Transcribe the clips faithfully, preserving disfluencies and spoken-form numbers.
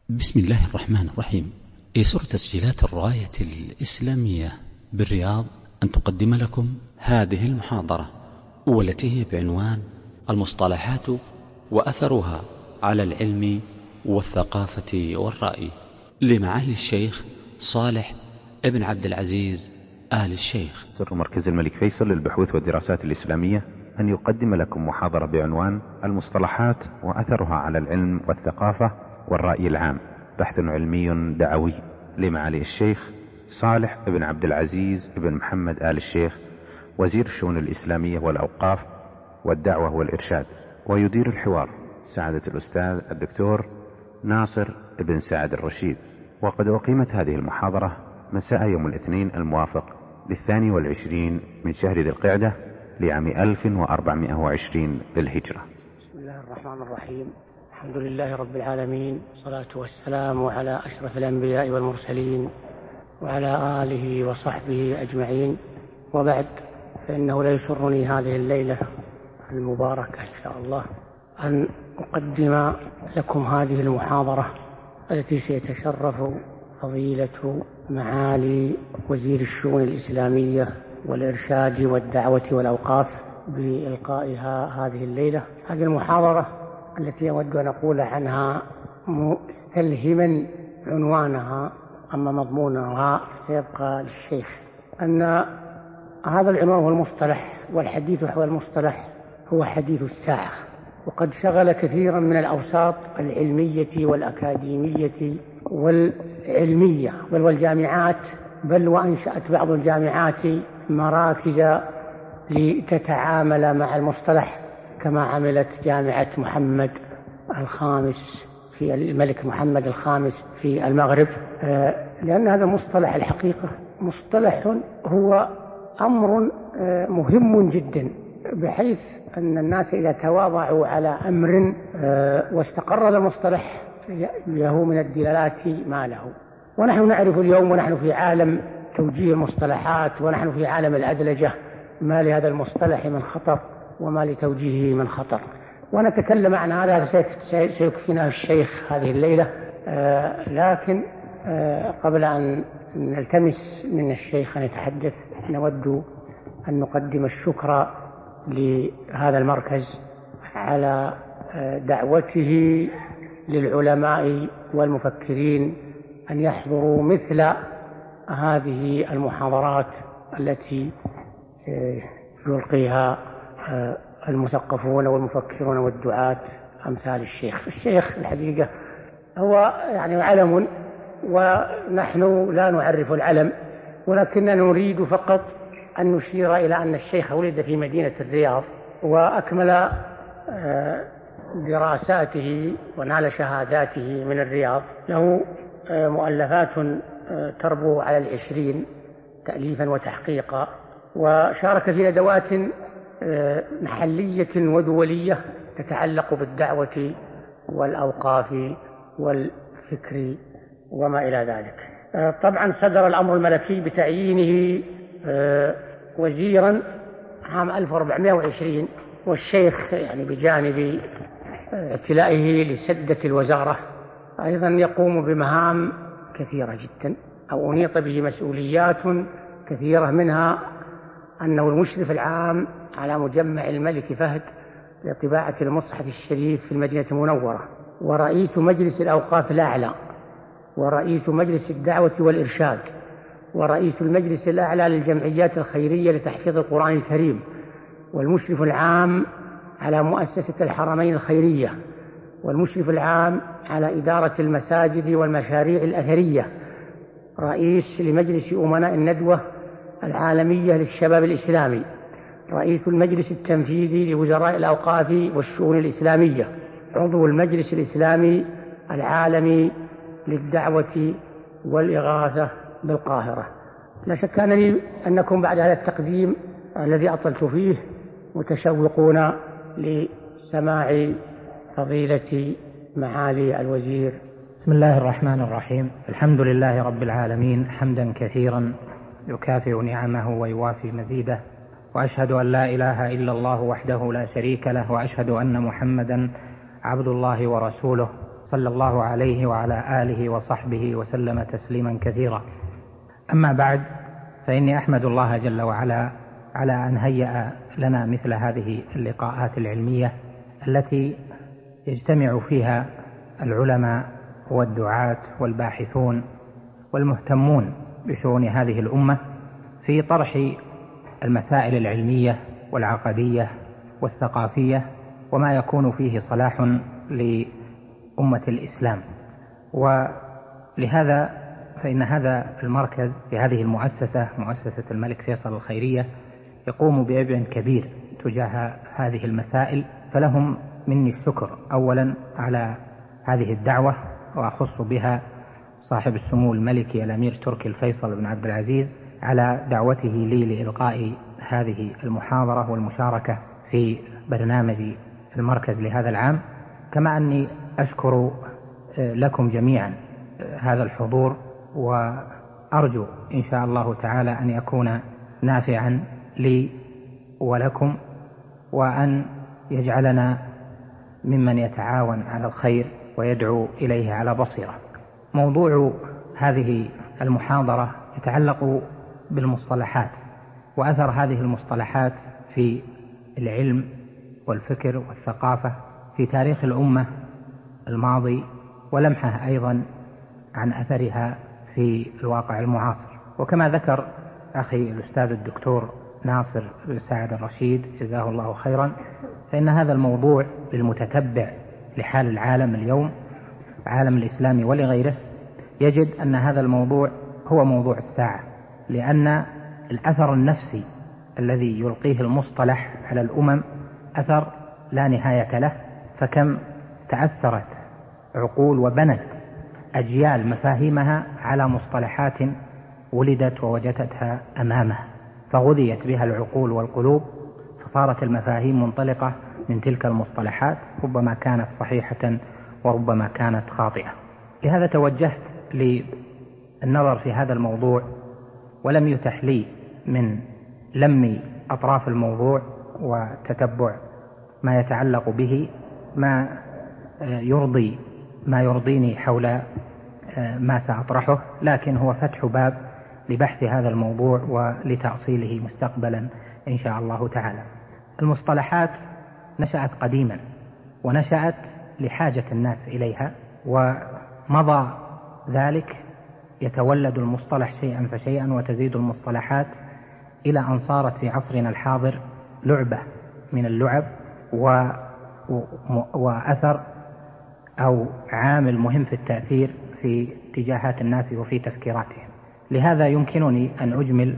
بسم الله الرحمن الرحيم. يسر تسجيلات الراية الإسلامية بالرياض أن تقدم لكم هذه المحاضرة، والتي هي بعنوان المصطلحات وأثرها على العلم والثقافة والرأي، لمعالي الشيخ صالح ابن عبد العزيز آل الشيخ. سر مركز الملك فيصل للبحوث والدراسات الإسلامية أن يقدم لكم محاضرة بعنوان المصطلحات وأثرها على العلم والثقافة والرأي العام، بحث علمي دعوي، لمعالي الشيخ صالح ابن عبد العزيز ابن محمد آل الشيخ، وزير الشؤون الإسلامية والأوقاف والدعوة والإرشاد. ويدير الحوار سعادة الأستاذ الدكتور ناصر ابن سعد الرشيد. وقد أقيمت هذه المحاضرة مساء يوم الاثنين الموافق للثاني والعشرين من شهر ذي القعدة لعام ألف وأربعمائة وعشرين للهجرة. بسم الله الرحمن الرحيم. الحمد لله رب العالمين، والصلاة والسلام على أشرف الأنبياء والمرسلين وعلى آله وصحبه أجمعين، وبعد، فإنه لا يسرني هذه الليلة المباركة إن شاء الله أن أقدم لكم هذه المحاضرة التي سيتشرف فضيلة معالي وزير الشؤون الإسلامية والإرشاد والدعوة والأوقاف بإلقائها هذه الليلة. هذه المحاضرة التي أود أن أقول عنها مستلهما عنوانها، أما مضمونها سيبقى للشيخ. أن هذا العنوان هو المصطلح، والحديث حول المصطلح هو حديث الساعة، وقد شغل كثيرا من الأوساط العلمية والأكاديمية والعلمية بل والجامعات، بل وأنشأت بعض الجامعات مراكز لتتعامل مع المصطلح، كما عملت جامعة محمد الخامس في الملك محمد الخامس في المغرب، لأن هذا المصطلح الحقيقة مصطلح هو أمر مهم جدا، بحيث أن الناس إذا تواضعوا على أمر واستقر المصطلح له من الدلالات ما له. ونحن نعرف اليوم، ونحن في عالم توجيه المصطلحات، ونحن في عالم الأدلجة، ما لهذا المصطلح من خطر وما لتوجيهه من خطر. ونتكلم عن هذا سيكفينا الشيخ هذه الليلة، آه لكن آه قبل أن نلتمس من الشيخ أن يتحدث، نود أن نقدم الشكر لهذا المركز على آه دعوته للعلماء والمفكرين أن يحضروا مثل هذه المحاضرات التي آه يلقيها آه المثقفون والمفكرون والدعاة أمثال الشيخ. الشيخ الحقيقة هو يعني علم، ونحن لا نعرف العلم، ولكننا نريد فقط أن نشير إلى أن الشيخ ولد في مدينة الرياض، وأكمل دراساته ونال شهاداته من الرياض. له مؤلفات تربو على العشرين تأليفا وتحقيقا، وشارك في ندوات محلية ودولية تتعلق بالدعوة والأوقاف والفكر وما إلى ذلك. طبعا صدر الأمر الملكي بتعيينه وزيرا عام ألف وأربعمائة وعشرين، والشيخ يعني بجانب ابتلائه لسدة الوزارة أيضا يقوم بمهام كثيرة جدا، أو أنيط به مسؤوليات كثيرة، منها أنه المشرف العام على مجمع الملك فهد لطباعة المصحف الشريف في المدينة المنورة، ورئيس مجلس الأوقاف الأعلى، ورئيس مجلس الدعوة والإرشاد، ورئيس المجلس الأعلى للجمعيات الخيرية لتحفيظ القرآن الكريم، والمشرف العام على مؤسسة الحرمين الخيرية، والمشرف العام على إدارة المساجد والمشاريع الأثرية، رئيس لمجلس أمناء الندوة العالمية للشباب الإسلامي، رئيس المجلس التنفيذي لوزراء الأوقاف والشؤون الإسلامية، عضو المجلس الإسلامي العالمي للدعوة والإغاثة بالقاهرة. لا شك أنني أنكم بعد هذا التقديم الذي أطلت فيه متشوقون لسماع فضيلة معالي الوزير. بسم الله الرحمن الرحيم. الحمد لله رب العالمين، حمدا كثيرا يكافئ نعمه ويوافي مزيده، وأشهد أن لا إله إلا الله وحده لا شريك له، وأشهد أن محمدا عبد الله ورسوله وصلى الله عليه وعلى آله وصحبه وسلم تسليما كثيرا. أما بعد، فإني أحمد الله جل وعلا على أن هيأ لنا مثل هذه اللقاءات العلمية التي يجتمع فيها العلماء والدعاة والباحثون والمهتمون بشؤون هذه الأمة في طرح المسائل العلمية والعقدية والثقافية وما يكون فيه صلاح لأمة الإسلام. ولهذا فإن هذا المركز في هذه المؤسسة، مؤسسة الملك فيصل الخيرية، يقوم بعبء كبير تجاه هذه المسائل، فلهم مني الشكر أولا على هذه الدعوة، وأخص بها صاحب السمو الملكي الأمير تركي الفيصل بن عبد العزيز على دعوته لي لإلقاء هذه المحاضرة والمشاركة في برنامج المركز لهذا العام، كما أني أشكر لكم جميعا هذا الحضور، وأرجو إن شاء الله تعالى أن يكون نافعا لي ولكم، وأن يجعلنا ممن يتعاون على الخير ويدعو إليه على بصيرة. موضوع هذه المحاضرة يتعلق بالمصطلحات وأثر هذه المصطلحات في العلم والفكر والثقافة في تاريخ الأمة الماضي، ولمحة أيضا عن أثرها في الواقع المعاصر. وكما ذكر أخي الأستاذ الدكتور ناصر بن سعد الرشيد جزاه الله خيرا، فإن هذا الموضوع للمتتبع لحال العالم اليوم، عالم الإسلام ولغيره، يجد أن هذا الموضوع هو موضوع الساعة، لأن الأثر النفسي الذي يلقيه المصطلح على الأمم أثر لا نهاية له. فكم تأثرت عقول وبنت أجيال مفاهيمها على مصطلحات ولدت ووجدتها أمامها، فغذيت بها العقول والقلوب، فصارت المفاهيم منطلقة من تلك المصطلحات، ربما كانت صحيحة وربما كانت خاطئة. لهذا توجهت للنظر في هذا الموضوع، ولم يتح لي من لم أطراف الموضوع وتتبع ما يتعلق به ما يرضي ما يرضيني حول ما سأطرحه، لكن هو فتح باب لبحث هذا الموضوع ولتأصيله مستقبلا إن شاء الله تعالى. المصطلحات نشأت قديما، ونشأت لحاجة الناس إليها، ومضى ذلك يتولد المصطلح شيئا فشيئا، وتزيد المصطلحات إلى أن صارت في عصرنا الحاضر لعبة من اللعب و... وأثر أو عامل مهم في التأثير في اتجاهات الناس وفي تفكيراتهم. لهذا يمكنني أن أجمل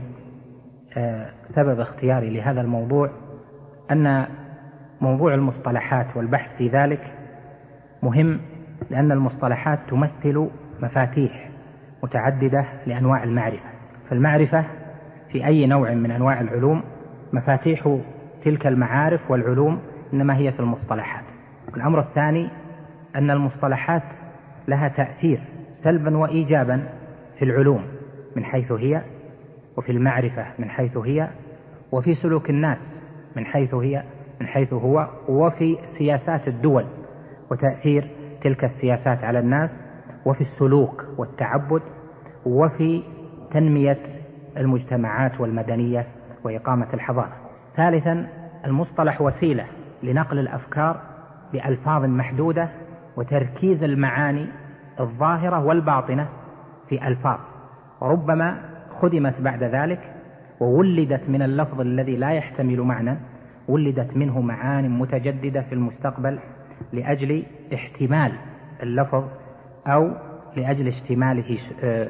سبب اختياري لهذا الموضوع أن موضوع المصطلحات والبحث في ذلك مهم، لأن المصطلحات تمثل مفاتيح متعددة لأنواع المعرفة. فالمعرفة في أي نوع من أنواع العلوم مفاتيح تلك المعارف والعلوم إنما هي في المصطلحات. الأمر الثاني أن المصطلحات لها تأثير سلبا وإيجابا في العلوم من حيث هي، وفي المعرفة من حيث هي، وفي سلوك الناس من حيث هي من حيث هو، وفي سياسات الدول وتأثير تلك السياسات على الناس، وفي السلوك والتعبد، وفي تنمية المجتمعات والمدنية وإقامة الحضارة. ثالثا، المصطلح وسيلة لنقل الأفكار بألفاظ محدودة وتركيز المعاني الظاهرة والباطنة في ألفاظ، وربما خدمت بعد ذلك وولدت من اللفظ الذي لا يحتمل معنى، ولدت منه معاني متجددة في المستقبل لأجل احتمال اللفظ أو لأجل اشتماله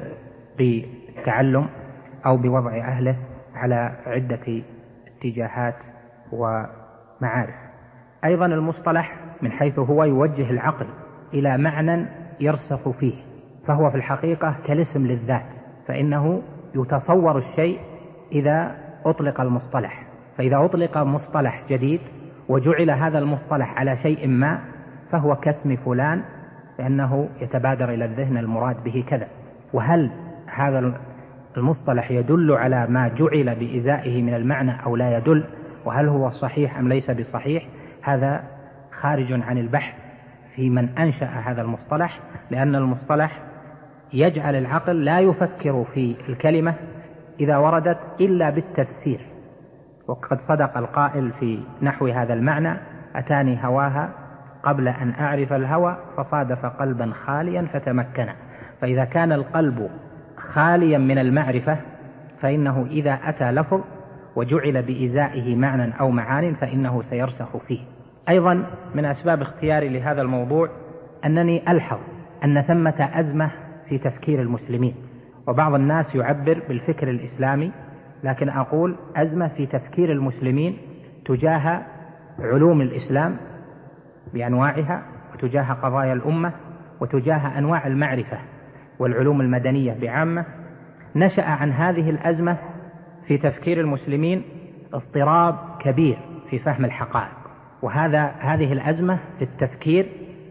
بالتعلم أو بوضع أهله على عدة اتجاهات ومعارف. أيضا المصطلح من حيث هو يوجه العقل إلى معنى يرسخ فيه، فهو في الحقيقة كالاسم للذات، فإنه يتصور الشيء إذا أطلق المصطلح. فإذا أطلق مصطلح جديد وجعل هذا المصطلح على شيء ما فهو كاسم فلان، لأنه يتبادر إلى الذهن المراد به كذا. وهل هذا المصطلح يدل على ما جعل بإزائه من المعنى أو لا يدل، وهل هو صحيح أم ليس بصحيح، هذا خارج عن البحث في من أنشأ هذا المصطلح، لأن المصطلح يجعل العقل لا يفكر في الكلمة إذا وردت إلا بالتفسير. وقد صدق القائل في نحو هذا المعنى: أتاني هواها قبل أن أعرف الهوى فصادف قلبا خاليا فتمكن. فإذا كان القلب خاليا من المعرفة فإنه إذا أتى لفظ وجعل بإزائه معنى أو معان فإنه سيرسخ فيه. أيضا من أسباب اختياري لهذا الموضوع أنني ألحظ أن ثمة أزمة في تفكير المسلمين، وبعض الناس يعبر بالفكر الإسلامي، لكن أقول أزمة في تفكير المسلمين تجاه علوم الإسلام بأنواعها، وتجاه قضايا الأمة، وتجاه أنواع المعرفة والعلوم المدنية بعامة. نشأ عن هذه الأزمة في تفكير المسلمين اضطراب كبير في فهم الحقائق، وهذا هذه الأزمة في التفكير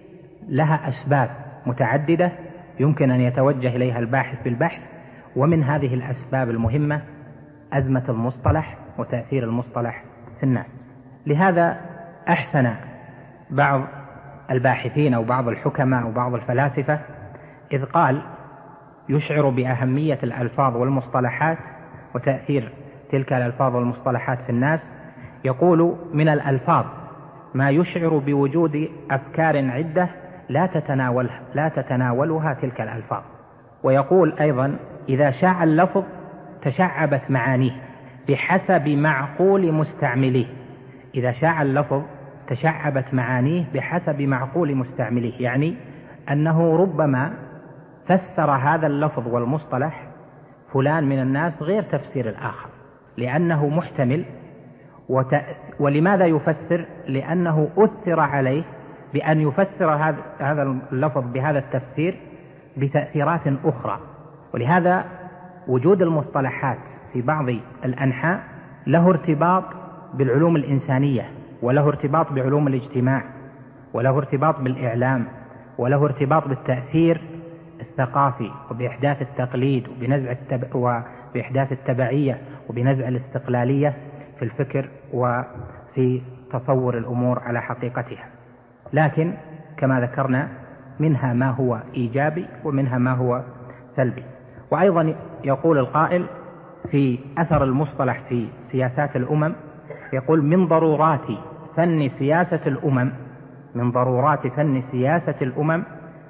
لها أسباب متعددة يمكن أن يتوجه إليها الباحث بالبحث، ومن هذه الأسباب المهمة أزمة المصطلح وتأثير المصطلح في الناس. لهذا أحسن بعض الباحثين أو بعض الحكماء أو بعض الفلاسفة إذ قال يشعر بأهمية الألفاظ والمصطلحات وتأثير تلك الألفاظ والمصطلحات في الناس، يقول: من الألفاظ ما يشعر بوجود أفكار عدة لا تتناولها لا تتناولها تلك الألفاظ. ويقول أيضا: إذا شاع اللفظ تشعبت معانيه بحسب معقول مستعمليه. إذا شاع اللفظ تشعبت معانيه بحسب معقول مستعمليه، يعني أنه ربما فسر هذا اللفظ والمصطلح فلان من الناس غير تفسير الآخر، لأنه محتمل. وت... ولماذا يفسر؟ لأنه أثر عليه بأن يفسر هذا اللفظ بهذا التفسير بتأثيرات أخرى. ولهذا وجود المصطلحات في بعض الأنحاء له ارتباط بالعلوم الإنسانية، وله ارتباط بعلوم الاجتماع، وله ارتباط بالإعلام، وله ارتباط بالتأثير الثقافي، وبإحداث التقليد، وبنزع التب... وبإحداث التبعية، وبنزع الاستقلالية في الفكر وفي تصور الأمور على حقيقتها. لكن كما ذكرنا منها ما هو إيجابي ومنها ما هو سلبي. وأيضا يقول القائل في أثر المصطلح في سياسات الأمم، يقول: من ضرورات فن سياسة الأمم من ضرورات فن سياسة الأمم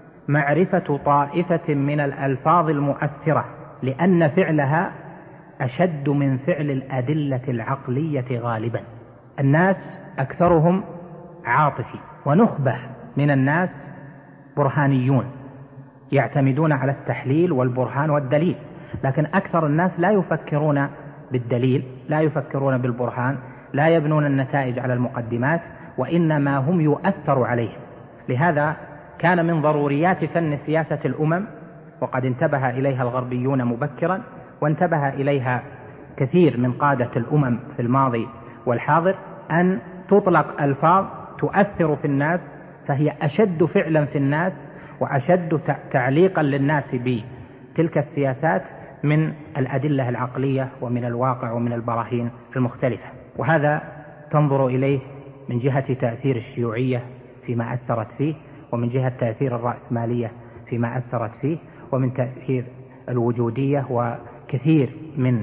معرفة طائفة من الألفاظ المؤثرة، لأن فعلها أشد من فعل الأدلة العقلية غالبا. الناس أكثرهم عاطفي، ونخبة من الناس برهانيون يعتمدون على التحليل والبرهان والدليل، لكن أكثر الناس لا يفكرون بالدليل، لا يفكرون بالبرهان، لا يبنون النتائج على المقدمات، وإنما هم يؤثر عليهم. لهذا كان من ضروريات فن سياسة الأمم، وقد انتبه إليها الغربيون مبكرا، وانتبه إليها كثير من قادة الأمم في الماضي والحاضر، أن تطلق ألفاظ تؤثر في الناس، فهي أشد فعلا في الناس وأشد تعليقا للناس بتلك السياسات من الأدلة العقلية ومن الواقع ومن البراهين المختلفة. وهذا تنظر إليه من جهة تأثير الشيوعية فيما أثرت فيه، ومن جهة تأثير الرأسمالية فيما أثرت فيه، ومن تأثير الوجودية وكثير من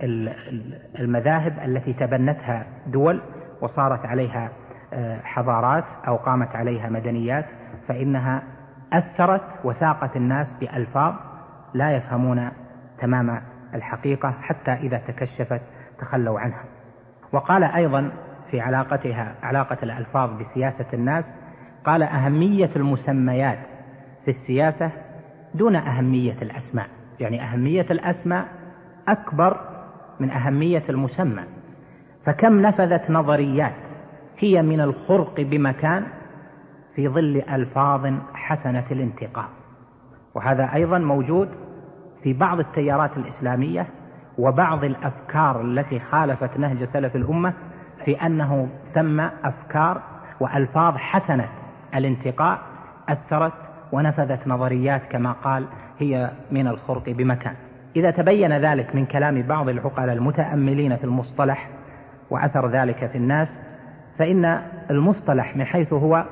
المذاهب التي تبنتها دول وصارت عليها حضارات أو قامت عليها مدنيات، فإنها أثرت وساقت الناس بألفاظ لا يفهمون تمام الحقيقة، حتى إذا تكشفت تخلوا عنها. وقال أيضا في علاقتها علاقة الألفاظ بسياسة الناس، قال: أهمية المسميات في السياسة دون أهمية الأسماء، يعني أهمية الأسماء أكبر من أهمية المسمى. فكم نفذت نظريات هي من الخرق بمكان في ظل ألفاظ حسنة الانتقاء. وهذا أيضا موجود في بعض التيارات الإسلامية وبعض الأفكار التي خالفت نهج سلف الأمة، في أنه ثم أفكار وألفاظ حسنة الانتقاء أثرت ونفذت نظريات كما قال هي من الخرق بمكان. إذا تبين ذلك من كلام بعض العقلاء المتأملين في المصطلح وأثر ذلك في الناس، فإن المصطلح من حيث هو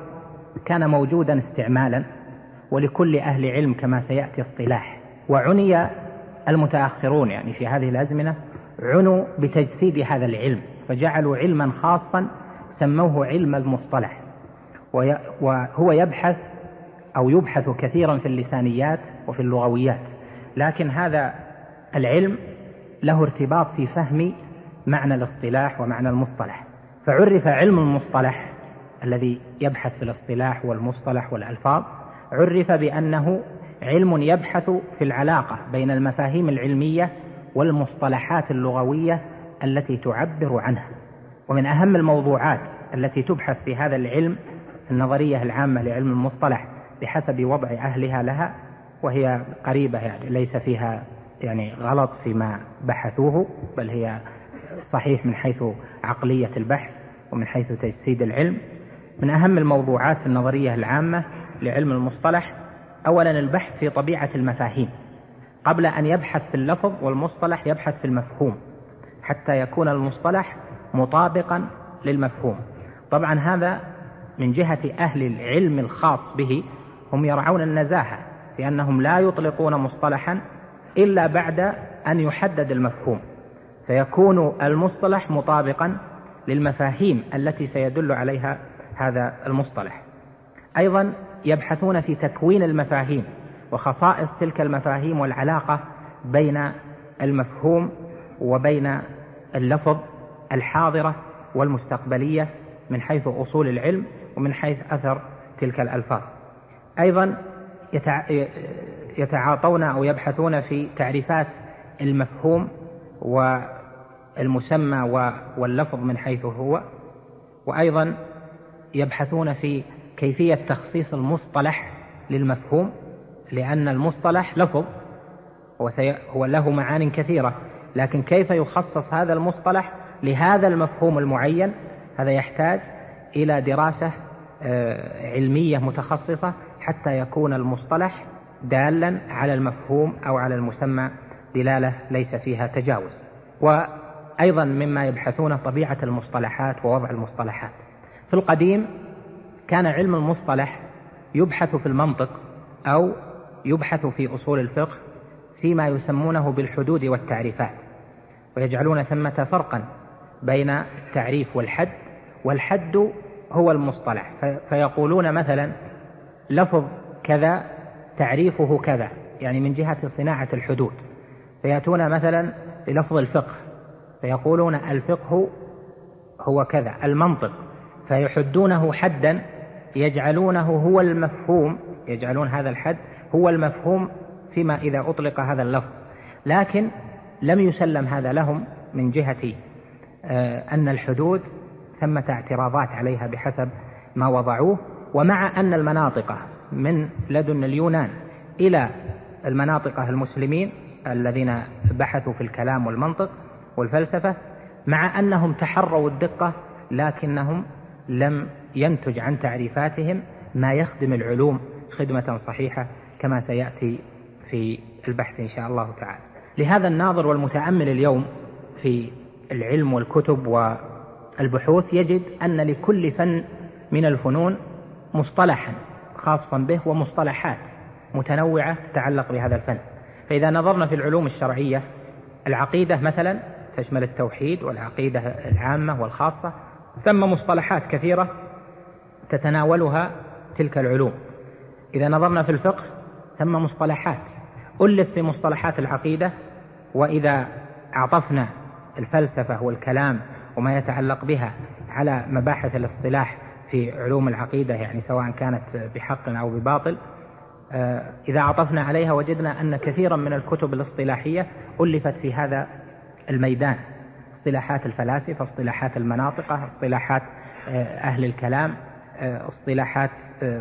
كان موجودا استعمالا، ولكل أهل علم كما سيأتي اصطلاح. وعني المتأخرون يعني في هذه الأزمنة عنوا بتجسيد هذا العلم، فجعلوا علما خاصا سموه علم المصطلح، وهو يبحث أو يبحث كثيرا في اللسانيات وفي اللغويات، لكن هذا العلم له ارتباط في فهم معنى الاصطلاح ومعنى المصطلح. فعرف علم المصطلح الذي يبحث في الاصطلاح والمصطلح والألفاظ، عرف بأنه علم يبحث في العلاقة بين المفاهيم العلمية والمصطلحات اللغوية التي تعبر عنها. ومن أهم الموضوعات التي تبحث في هذا العلم النظرية العامة لعلم المصطلح بحسب وضع أهلها لها، وهي قريبة يعني ليس فيها يعني غلط فيما بحثوه، بل هي صحيح من حيث عقلية البحث ومن حيث تجسيد العلم. من أهم الموضوعات النظرية العامة لعلم المصطلح أولا البحث في طبيعة المفاهيم، قبل أن يبحث في اللفظ والمصطلح يبحث في المفهوم حتى يكون المصطلح مطابقا للمفهوم. طبعا هذا من جهة أهل العلم الخاص به، هم يرعون النزاهة في أنهم لا يطلقون مصطلحا إلا بعد أن يحدد المفهوم، فيكون المصطلح مطابقا للمفاهيم التي سيدل عليها هذا المصطلح. أيضا يبحثون في تكوين المفاهيم وخصائص تلك المفاهيم والعلاقة بين المفهوم وبين اللفظ الحاضرة والمستقبلية من حيث أصول العلم ومن حيث أثر تلك الألفاظ. أيضا يتعاطون أو يبحثون في تعريفات المفهوم والمسمى واللفظ من حيث هو، وأيضا يبحثون في كيفية تخصيص المصطلح للمفهوم، لأن المصطلح لفظ هو له معان كثيرة، لكن كيف يخصص هذا المصطلح لهذا المفهوم المعين، هذا يحتاج إلى دراسة علمية متخصصة حتى يكون المصطلح دالا على المفهوم أو على المسمى دلالة ليس فيها تجاوز. وأيضا مما يبحثون طبيعة المصطلحات ووضع المصطلحات. في القديم كان علم المصطلح يبحث في المنطق أو يبحث في أصول الفقه فيما يسمونه بالحدود والتعريفات، ويجعلون ثمة فرقا بين التعريف والحد، والحد هو المصطلح، فيقولون مثلا لفظ كذا تعريفه كذا، يعني من جهة صناعة الحدود. فيأتون مثلا للفظ الفقه فيقولون الفقه هو كذا، المنطق فيحدونه حدا يجعلونه هو المفهوم، يجعلون هذا الحد هو المفهوم فيما إذا أطلق هذا اللفظ. لكن لم يسلم هذا لهم من جهة أن الحدود ثمة اعتراضات عليها بحسب ما وضعوه. ومع أن المناطق من لدن اليونان إلى المناطق المسلمين الذين بحثوا في الكلام والمنطق والفلسفة، مع أنهم تحروا الدقة، لكنهم لم ينتج عن تعريفاتهم ما يخدم العلوم خدمة صحيحة كما سيأتي في البحث إن شاء الله تعالى. لهذا الناظر والمتأمل اليوم في العلم والكتب والبحوث يجد أن لكل فن من الفنون مصطلحا خاصا به ومصطلحات متنوعة تتعلق بهذا الفن. فإذا نظرنا في العلوم الشرعية، العقيدة مثلا تشمل التوحيد والعقيدة العامة والخاصة، ثم مصطلحات كثيرة تتناولها تلك العلوم. إذا نظرنا في الفقه ثم مصطلحات ألف في مصطلحات العقيدة، وإذا عطفنا الفلسفة والكلام وما يتعلق بها على مباحث الاصطلاح في علوم العقيدة، يعني سواء كانت بحق أو بباطل، إذا عطفنا عليها وجدنا أن كثيرا من الكتب الاصطلاحية ألفت في هذا الميدان، اصطلاحات الفلاسفة، اصطلاحات المناطق، اصطلاحات أهل الكلام، اصطلاحات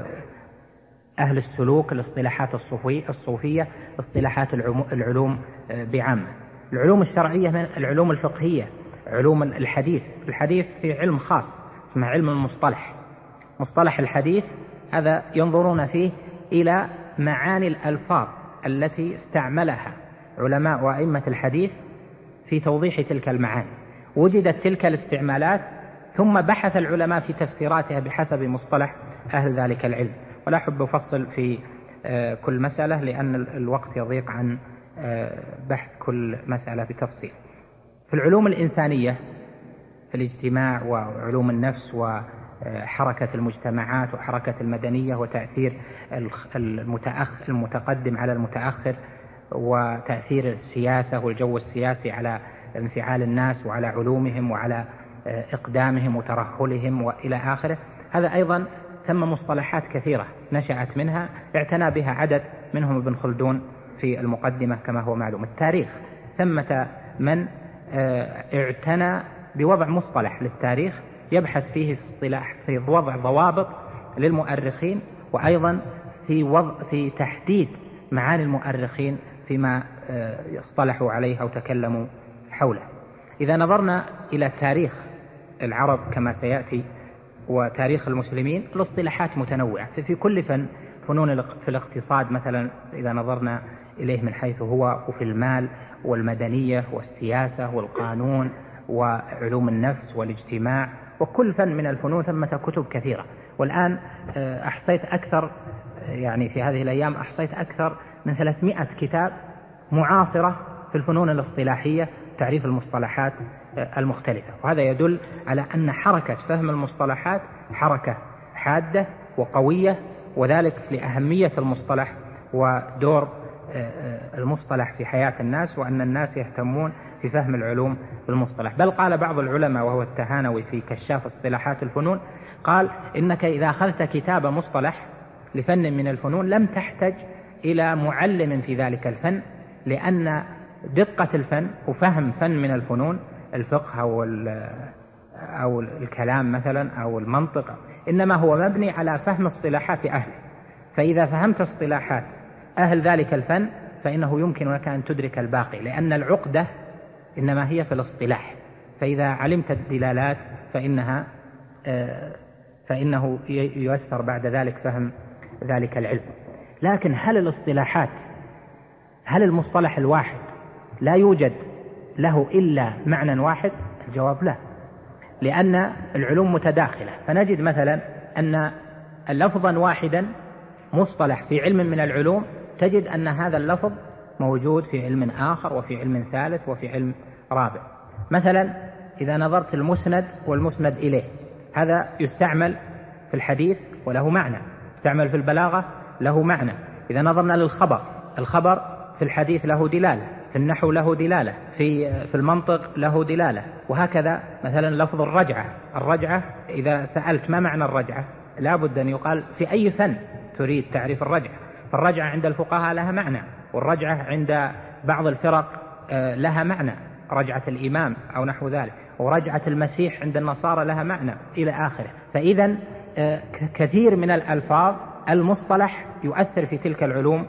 أهل السلوك، الاصطلاحات الصوفية، اصطلاحات العلوم بعامة. العلوم الشرعية من العلوم الفقهية، علوم الحديث. الحديث في علم خاص اسمه علم المصطلح. مصطلح الحديث هذا ينظرون فيه إلى معاني الألفاظ التي استعملها علماء وأئمة الحديث في توضيح تلك المعاني. وجدت تلك الاستعمالات ثم بحث العلماء في تفسيراتها بحسب مصطلح أهل ذلك العلم. ولا أحب أفصل في كل مسألة لأن الوقت يضيق عن بحث كل مسألة بتفصيل. في العلوم الإنسانية في الاجتماع وعلوم النفس وحركة المجتمعات وحركة المدنية وتأثير المتقدم على المتأخر وتأثير السياسة والجو السياسي على انفعال الناس وعلى علومهم وعلى إقدامهم وترهلهم وإلى آخره، هذا أيضا ثم مصطلحات كثيرة نشأت منها اعتنى بها عدد منهم ابن خلدون في المقدمة كما هو معلوم. التاريخ ثمة من اعتنى بوضع مصطلح للتاريخ يبحث فيه في اصطلاح في وضع ضوابط للمؤرخين، وأيضا في وضع في تحديد معاني المؤرخين فيما اصطلحوا عليه أو تكلموا حوله. إذا نظرنا إلى تاريخ العرب كما سيأتي وتاريخ المسلمين، الاصطلاحات متنوعة في كل فن. فنون في الاقتصاد مثلا إذا نظرنا إليه من حيث هو، وفي المال والمدنية والسياسة والقانون وعلوم النفس والاجتماع، وكل فن من الفنون ثمة كتب كثيرة. والآن أحصيت أكثر، يعني في هذه الأيام أحصيت أكثر من ثلاثمائة كتاب معاصرة في الفنون الاصطلاحية تعريف المصطلحات المختلفة. وهذا يدل على أن حركة فهم المصطلحات حركة حادة وقوية، وذلك لأهمية المصطلح ودور المصطلح في حياة الناس، وأن الناس يهتمون في فهم العلوم بالمصطلح. بل قال بعض العلماء وهو التهانوي في كشاف اصطلاحات الفنون، قال إنك إذا أخذت كتاب مصطلح لفن من الفنون لم تحتج إلى معلم في ذلك الفن، لأن دقة الفن وفهم فن من الفنون الفقه أو, أو الكلام مثلا أو المنطق إنما هو مبني على فهم اصطلاحات أهله. فإذا فهمت اصطلاحات أهل ذلك الفن فإنه يمكن لك أن تدرك الباقي، لأن العقدة إنما هي في الاصطلاح. فإذا علمت الدلالات فإنها فإنه ييسر بعد ذلك فهم ذلك العلم. لكن هل الاصطلاحات هل المصطلح الواحد لا يوجد له إلا معنى واحد؟ الجواب لا، لأن العلوم متداخلة. فنجد مثلا أن لفظا واحدا مصطلح في علم من العلوم تجد أن هذا اللفظ موجود في علم آخر وفي علم ثالث وفي علم رابع. مثلا إذا نظرت المسند والمسند إليه، هذا يستعمل في الحديث وله معنى، يستعمل في البلاغة له معنى. إذا نظرنا للخبر، الخبر في الحديث له دلالة، في النحو له دلالة، في في المنطق له دلالة، وهكذا. مثلا لفظ الرجعة، الرجعة إذا سألت ما معنى الرجعة لا بد أن يقال في أي فن تريد تعريف الرجعة. فالرجعة عند الفقهاء لها معنى، والرجعة عند بعض الفرق لها معنى، رجعة الإمام أو نحو ذلك، ورجعة المسيح عند النصارى لها معنى إلى آخره. فإذا كثير من الألفاظ المصطلح يؤثر في تلك العلوم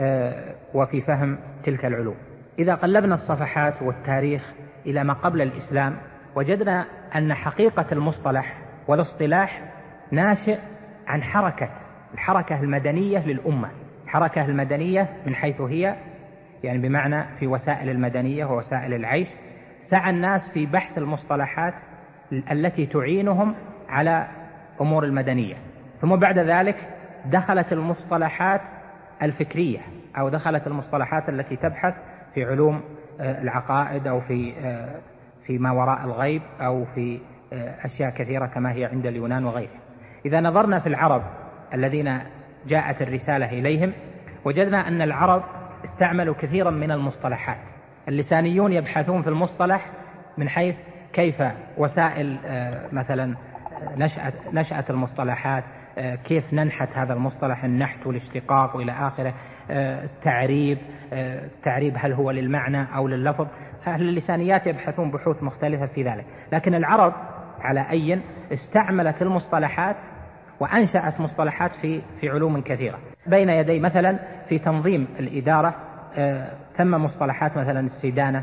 وفي فهم تلك العلوم. إذا قلبنا الصفحات والتاريخ إلى ما قبل الإسلام وجدنا أن حقيقة المصطلح والاصطلاح ناشئ عن حركة الحركة المدنية للأمة. الحركة المدنية من حيث هي يعني بمعنى في وسائل المدنية ووسائل العيش، سعى الناس في بحث المصطلحات التي تعينهم على أمور المدنية. ثم بعد ذلك دخلت المصطلحات الفكرية أو دخلت المصطلحات التي تبحث في علوم العقائد أو في في ما وراء الغيب أو في أشياء كثيرة كما هي عند اليونان وغيره. إذا نظرنا في العرب الذين جاءت الرسالة إليهم وجدنا أن العرب استعملوا كثيرا من المصطلحات. اللسانيون يبحثون في المصطلح من حيث كيف وسائل مثلا نشأة, نشأة المصطلحات، كيف ننحت هذا المصطلح، النحت والاشتقاق وإلى آخره، التعريب، التعريب هل هو للمعنى أو لللفظ. أهل اللسانيات يبحثون بحوث مختلفة في ذلك. لكن العرب على أي استعملت المصطلحات وأنشأت مصطلحات في في علوم كثيرة. بين يدي مثلا في تنظيم الإدارة ثم مصطلحات مثلا السيدانة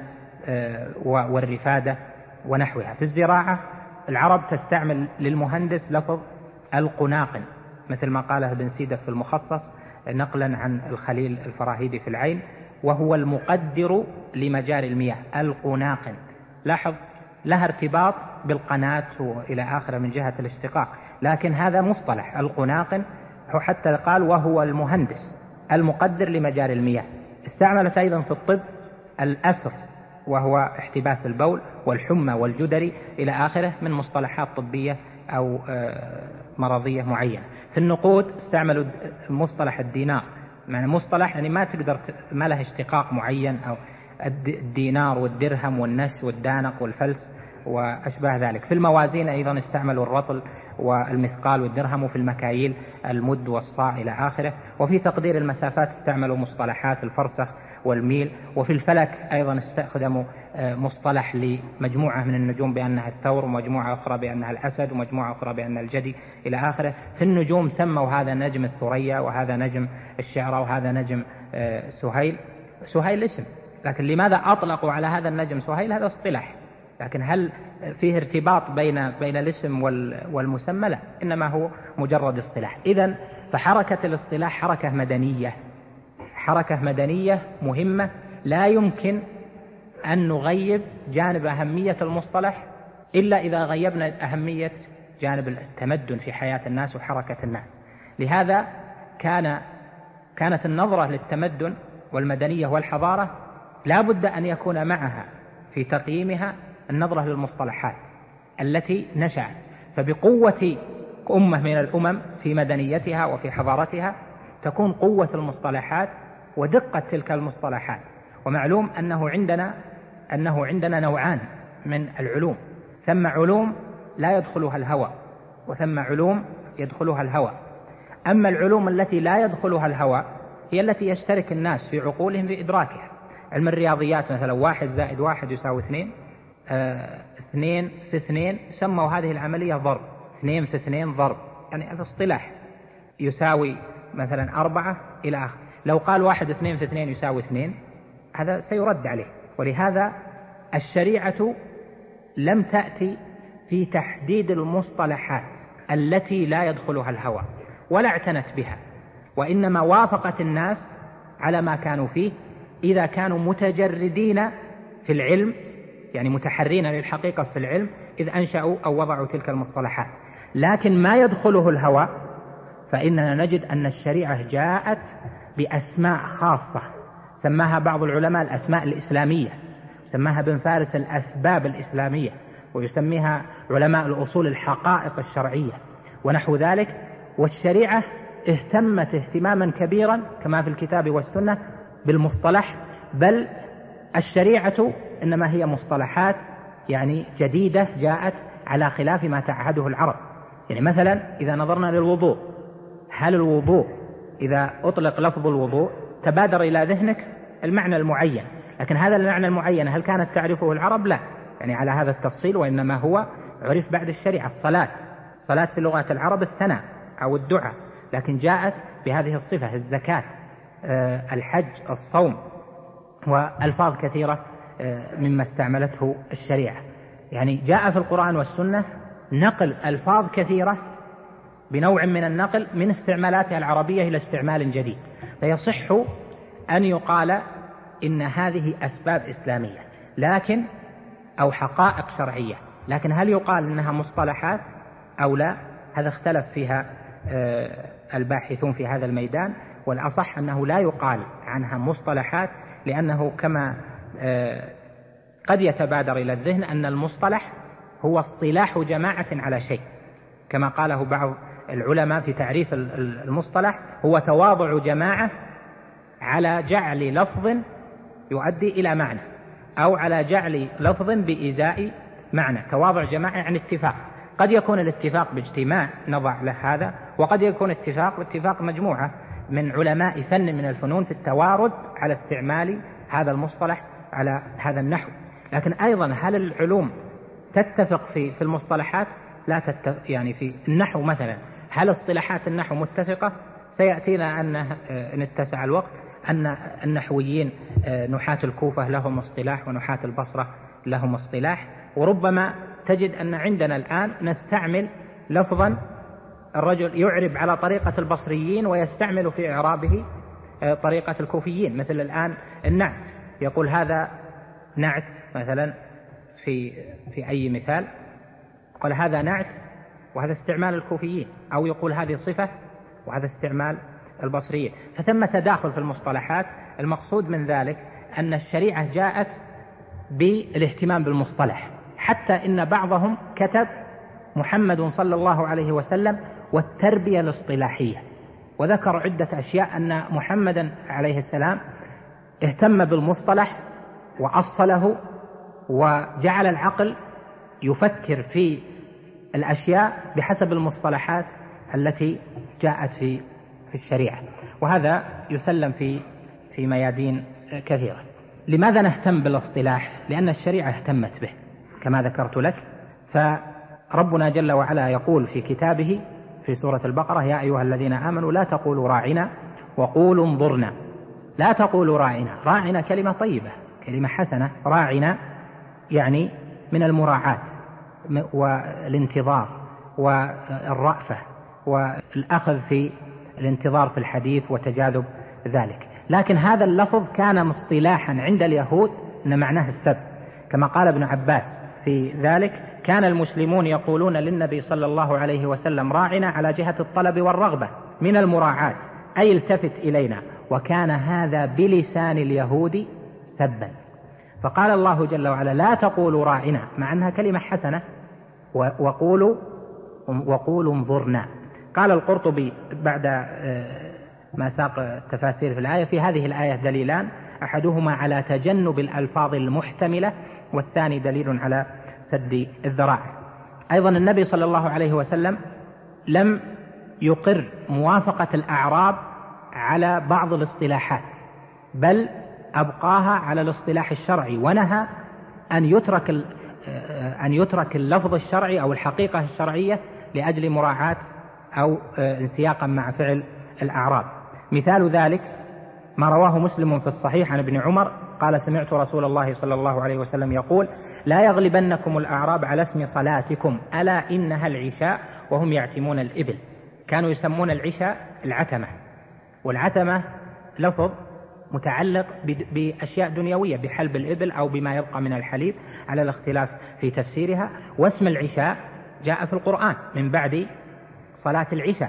والرفادة ونحوها. في الزراعة العرب تستعمل للمهندس لفظ القناقن مثل ما قاله ابن سيدة في المخصص نقلا عن الخليل الفراهيدي في العين، وهو المقدر لمجاري المياه. القناقن، لاحظ لها ارتباط بالقناة وإلى آخره من جهة الاشتقاق، لكن هذا مصطلح القناقن حتى قال وهو المهندس المقدر لمجاري المياه. استعملت أيضا في الطب الأسر وهو احتباس البول والحمى والجدري إلى آخره من مصطلحات طبية أو مرضية معينة. في النقود استعملوا مصطلح الدينار، معنى مصطلح يعني ما تقدر ما له اشتقاق معين، أو الدينار والدرهم والنش والدانق والفلس وأشباه ذلك. في الموازين أيضا استعملوا الرطل والمثقال والدرهم، وفي المكاييل المد والصاع إلى آخره. وفي تقدير المسافات استعملوا مصطلحات الفرسخ والميل. وفي الفلك أيضا استخدموا مصطلح لمجموعة من النجوم بأنها الثور، ومجموعة أخرى بأنها الأسد، ومجموعة أخرى بأنها الجدي إلى آخره. في النجوم سموا هذا نجم الثريا، وهذا نجم الشعرى، وهذا نجم سهيل. سهيل اسم، لكن لماذا أطلقوا على هذا النجم سهيل؟ هذا اصطلاح، لكن هل فيه ارتباط بين بين الاسم والمسمى؟ لا، إنما هو مجرد اصطلاح. إذن فحركة الاصطلاح حركة مدنية، حركة مدنية مهمة، لا يمكن أن نغيب جانب أهمية المصطلح إلا إذا غيبنا أهمية جانب التمدن في حياة الناس وحركة الناس. لهذا كان كانت النظرة للتمدن والمدنية والحضارة لا بد أن يكون معها في تقييمها النظرة للمصطلحات التي نشأت. فبقوة أمة من الأمم في مدنيتها وفي حضارتها تكون قوة المصطلحات ودقة تلك المصطلحات. ومعلوم أنه عندنا أنه عندنا نوعان من العلوم، ثم علوم لا يدخلها الهوى، وثم علوم يدخلها الهوى. أما العلوم التي لا يدخلها الهوى هي التي يشترك الناس في عقولهم في إدراكها. علم الرياضيات مثلا واحد زائد واحد يساوي اثنين، آه، اثنين في اثنين، سموا هذه العملية ضرب، اثنين في اثنين ضرب، يعني هذا اصطلاح. يساوي مثلا أربعة إلى آخر. لو قال واحد اثنين في اثنين يساوي اثنين، هذا سيرد عليه. ولهذا الشريعة لم تأتي في تحديد المصطلحات التي لا يدخلها الهوى ولا اعتنت بها، وإنما وافقت الناس على ما كانوا فيه إذا كانوا متجردين في العلم، يعني متحرين للحقيقة في العلم، إذ أنشأوا أو وضعوا تلك المصطلحات. لكن ما يدخله الهوى فإننا نجد أن الشريعة جاءت بأسماء خاصة سماها بعض العلماء الأسماء الإسلامية، سماها ابن فارس الأسباب الإسلامية، ويسميها علماء الأصول الحقائق الشرعية ونحو ذلك. والشريعة اهتمت اهتماما كبيرا كما في الكتاب والسنة بالمصطلح، بل الشريعة إنما هي مصطلحات يعني جديدة جاءت على خلاف ما تعهده العرب. يعني مثلا إذا نظرنا للوضوء، هل الوضوء إذا أطلق لفظ الوضوء تبادر إلى ذهنك المعنى المعين، لكن هذا المعنى المعين هل كانت تعرفه العرب؟ لا، يعني على هذا التفصيل، وإنما هو عرف بعد الشريعة. الصلاة، الصلاة في لغة العرب الثناء أو الدعاء، لكن جاءت بهذه الصفة. الزكاة، الحج، الصوم، وألفاظ كثيرة مما استعملته الشريعة. يعني جاء في القرآن والسنة نقل ألفاظ كثيرة بنوع من النقل من استعمالاتها العربية إلى استعمال جديد. فيصح أن يقال إن هذه أسباب إسلامية لكن أو حقائق شرعية، لكن هل يقال إنها مصطلحات أو لا؟ هذا اختلف فيها الباحثون في هذا الميدان، والأصح أنه لا يقال عنها مصطلحات، لأنه كما قد يتبادر إلى الذهن أن المصطلح هو اصطلاح جماعة على شيء، كما قاله بعض العلماء في تعريف المصطلح: هو تواضع جماعة على جعل لفظ يؤدي إلى معنى، أو على جعل لفظ بإزاء معنى. تواضع جماعة عن اتفاق، قد يكون الاتفاق باجتماع نضع له هذا، وقد يكون اتفاق باتفاق مجموعة من علماء فن من الفنون في التوارد على استعمال هذا المصطلح على هذا النحو. لكن أيضا هل العلوم تتفق في في المصطلحات؟ لا تتفق. يعني في النحو مثلا، هل اصطلاحات النحو متفقة؟ سيأتينا أن إن اتسع الوقت أن النحويين نحاة الكوفة لهم اصطلاح، ونحاة البصرة لهم اصطلاح، وربما تجد أن عندنا الآن نستعمل لفظا الرجل يعرب على طريقة البصريين ويستعمل في إعرابه طريقة الكوفيين. مثل الآن النعت، يقول هذا نعت مثلا في في أي مثال قال هذا نعت وهذا استعمال الكوفيين، أو يقول هذه صفة وهذا استعمال البصريين، فثم تداخل في المصطلحات. المقصود من ذلك أن الشريعة جاءت بالاهتمام بالمصطلح، حتى إن بعضهم كتب محمد صلى الله عليه وسلم والتربية الاصطلاحية، وذكر عدة أشياء أن محمدا عليه السلام اهتم بالمصطلح وأصله وجعل العقل يفكر في الأشياء بحسب المصطلحات التي جاءت في في الشريعة، وهذا يسلم في في ميادين كثيرة. لماذا نهتم بالاصطلاح؟ لأن الشريعة اهتمت به كما ذكرت لك. فربنا جل وعلا يقول في كتابه في سورة البقرة يا أيها الذين آمنوا لا تقولوا راعنا وقولوا انظرنا. لا تقولوا راعنا، راعنا كلمة طيبة، كلمة حسنة. راعنا يعني من المراعاة والانتظار والرأفة والأخذ في الانتظار في الحديث وتجاذب ذلك. لكن هذا اللفظ كان مصطلاحا عند اليهود أن معناه السب، كما قال ابن عباس في ذلك كان المسلمون يقولون للنبي صلى الله عليه وسلم راعنا على جهة الطلب والرغبة من المراعاة، أي التفت إلينا، وكان هذا بلسان اليهود سبا. فقال الله جل وعلا لا تقولوا راعنا، مع أنها كلمة حسنة، وقولوا وقولوا انظرنا. قال القرطبي بعد ما ساق التفاسير في الآية في هذه الآية دليلان، أحدهما على تجنب الألفاظ المحتملة، والثاني دليل على سد الذرائع. أيضا النبي صلى الله عليه وسلم لم يقر موافقة الأعراب على بعض الاصطلاحات، بل أبقاها على الاصطلاح الشرعي، ونهى أن يترك أن يترك اللفظ الشرعي أو الحقيقة الشرعية لأجل مراعاة أو انسياقا مع فعل الأعراب. مثال ذلك ما رواه مسلم في الصحيح عن ابن عمر قال سمعت رسول الله صلى الله عليه وسلم يقول لا يغلبنكم الأعراب على اسم صلاتكم ألا إنها العشاء وهم يعتمون الإبل. كانوا يسمون العشاء العتمة، والعتمة لفظ متعلق بأشياء دنيوية بحلب الإبل أو بما يبقى من الحليب على الاختلاف في تفسيرها. واسم العشاء جاء في القرآن من بعد صلاة العشاء،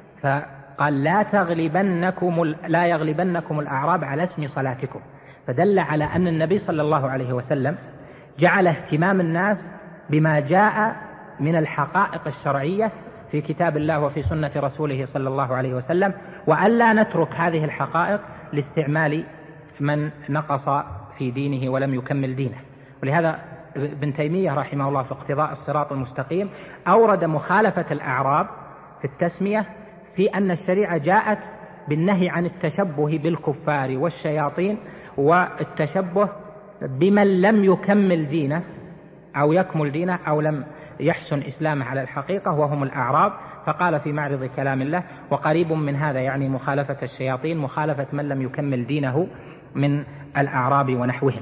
فقال لا تغلبنكم لا يغلبنكم الأعراب على اسم صلاتكم، فدل على أن النبي صلى الله عليه وسلم جعل اهتمام الناس بما جاء من الحقائق الشرعية في كتاب الله وفي سنة رسوله صلى الله عليه وسلم، وألا نترك هذه الحقائق لاستعمال من نقص في دينه ولم يكمل دينه. ولهذا ابن تيمية رحمه الله في اقتضاء الصراط المستقيم أورد مخالفة الأعراب في التسمية في أن الشريعة جاءت بالنهي عن التشبه بالكفار والشياطين والتشبه بمن لم يكمل دينه أو يكمل دينه أو لم يحسن إسلامه على الحقيقة وهم الأعراب. فقال في معرض كلام الله وقريب من هذا يعني مخالفة الشياطين مخالفة من لم يكمل دينه من الأعراب ونحوهم.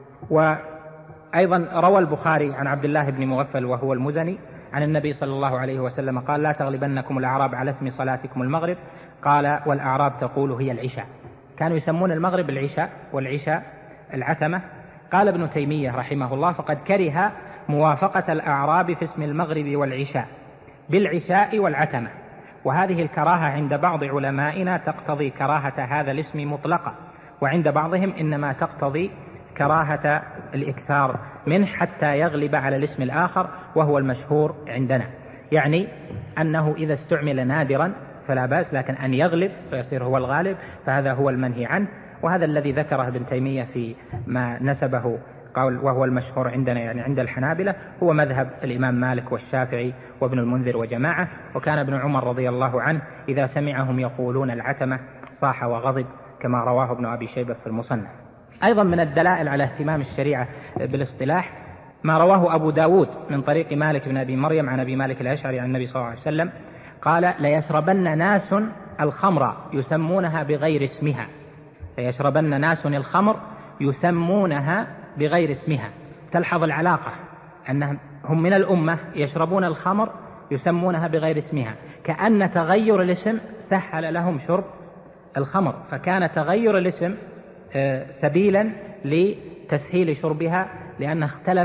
وأيضا روى البخاري عن عبد الله بن مغفل وهو المزني عن النبي صلى الله عليه وسلم قال لا تغلبنكم الأعراب على اسم صلاتكم المغرب، قال والأعراب تقول هي العشاء. كانوا يسمون المغرب العشاء والعشاء العتمة. قال ابن تيمية رحمه الله فقد كره موافقة الأعراب في اسم المغرب والعشاء بالعشاء والعتمة، وهذه الكراهة عند بعض علمائنا تقتضي كراهة هذا الاسم مطلقة، وعند بعضهم إنما تقتضي كراهة الإكثار منه حتى يغلب على الاسم الآخر، وهو المشهور عندنا، يعني أنه إذا استعمل نادرا فلا بأس، لكن أن يغلب فيصير هو الغالب فهذا هو المنهي عنه. وهذا الذي ذكره ابن تيمية في ما نسبه قول وهو المشهور عندنا يعني عند الحنابلة هو مذهب الإمام مالك والشافعي وابن المنذر وجماعة. وكان ابن عمر رضي الله عنه إذا سمعهم يقولون العتمة صاح وغضب كما رواه ابن أبي شيبة في المصنف. أيضا من الدلائل على اهتمام الشريعة بالاصطلاح ما رواه أبو داود من طريق مالك بن أبي مريم عن أبي مالك الأشعري عن النبي صلى الله عليه وسلم قال ليشربن ناس الخمر يسمونها بغير اسمها، ليشربن ناس الخمر يسمونها بغير اسمها. تلحظ العلاقة أنهم هم من الأمة يشربون الخمر يسمونها بغير اسمها، كأن تغير الاسم سهل لهم شرب الخمر، فكان تغير الاسم سبيلا لتسهيل شربها، لأن اختلف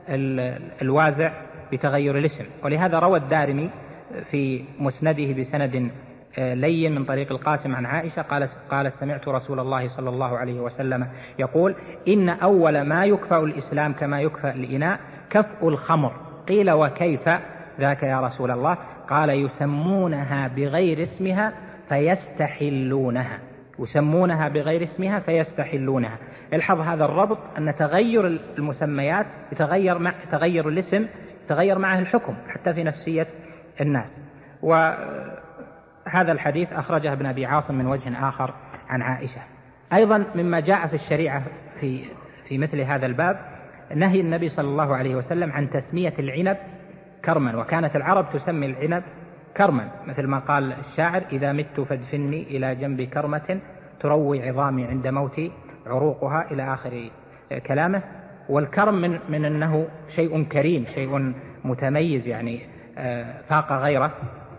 الوازع بتغير الاسم. ولهذا روى الدارمي في مسنده بسند لين من طريق القاسم عن عائشة قالت قالت سمعت رسول الله صلى الله عليه وسلم يقول: إن أول ما يكفأ الإسلام كما يكفأ الإناء كفء الخمر. قيل: وكيف ذاك يا رسول الله؟ قال: يسمونها بغير اسمها فيستحلونها. يسمونها بغير اسمها فيستحلونها. الحظ هذا الربط أن تغير المسميات يتغير مع تغير الاسم تغير معه الحكم حتى في نفسية الناس. وهذا الحديث أخرجه ابن أبي عاصم من وجه آخر عن عائشة. أيضا مما جاء في الشريعة في في مثل هذا الباب نهي النبي صلى الله عليه وسلم عن تسمية العنب كرما، وكانت العرب تسمي العنب كرما، مثل ما قال الشاعر: إذا مت فادفني إلى جنب كرمة تروي عظامي عند موتي عروقها، إلى آخر كلامه. والكرم من, من أنه شيء كريم، شيء متميز، يعني فاق غيره.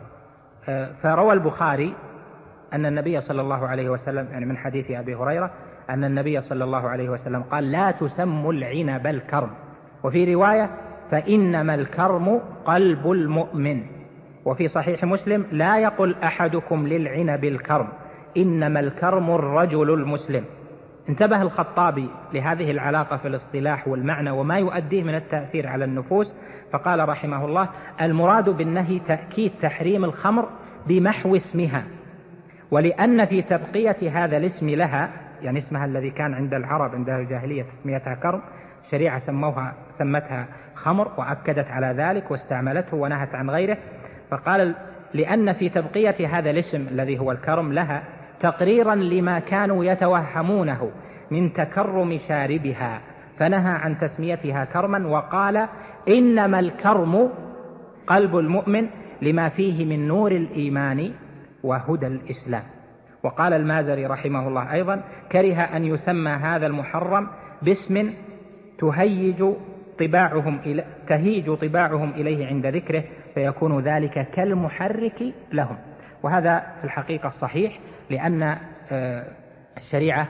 فروى البخاري أن النبي صلى الله عليه وسلم، يعني من حديث أبي هريرة، أن النبي صلى الله عليه وسلم قال: لا تسموا العنب الكرم. وفي رواية: فإنما الكرم قلب المؤمن. وفي صحيح مسلم: لا يقل أحدكم للعنب الكرم، إنما الكرم الرجل المسلم. انتبه الخطابي لهذه العلاقة في الاصطلاح والمعنى وما يؤديه من التأثير على النفوس، فقال رحمه الله: المراد بالنهي تأكيد تحريم الخمر بمحو اسمها، ولأن في تبقية هذا الاسم لها، يعني اسمها الذي كان عند العرب عند الجاهلية تسميتها كرم، الشريعة سموها سمتها خمر وأكدت على ذلك واستعملته ونهت عن غيره. فقال: لأن في تبقية هذا الاسم الذي هو الكرم لها تقريرا لما كانوا يتوهمونه من تكرم شاربها، فنهى عن تسميتها كرما، وقال: إنما الكرم قلب المؤمن لما فيه من نور الإيمان وهدى الإسلام. وقال المازري رحمه الله أيضا: كره أن يسمى هذا المحرم باسم تهيج طباعهم إلى تهيج طباعهم إليه عند ذكره، فيكون ذلك كالمحرك لهم. وهذا في الحقيقة صحيح، لأن الشريعة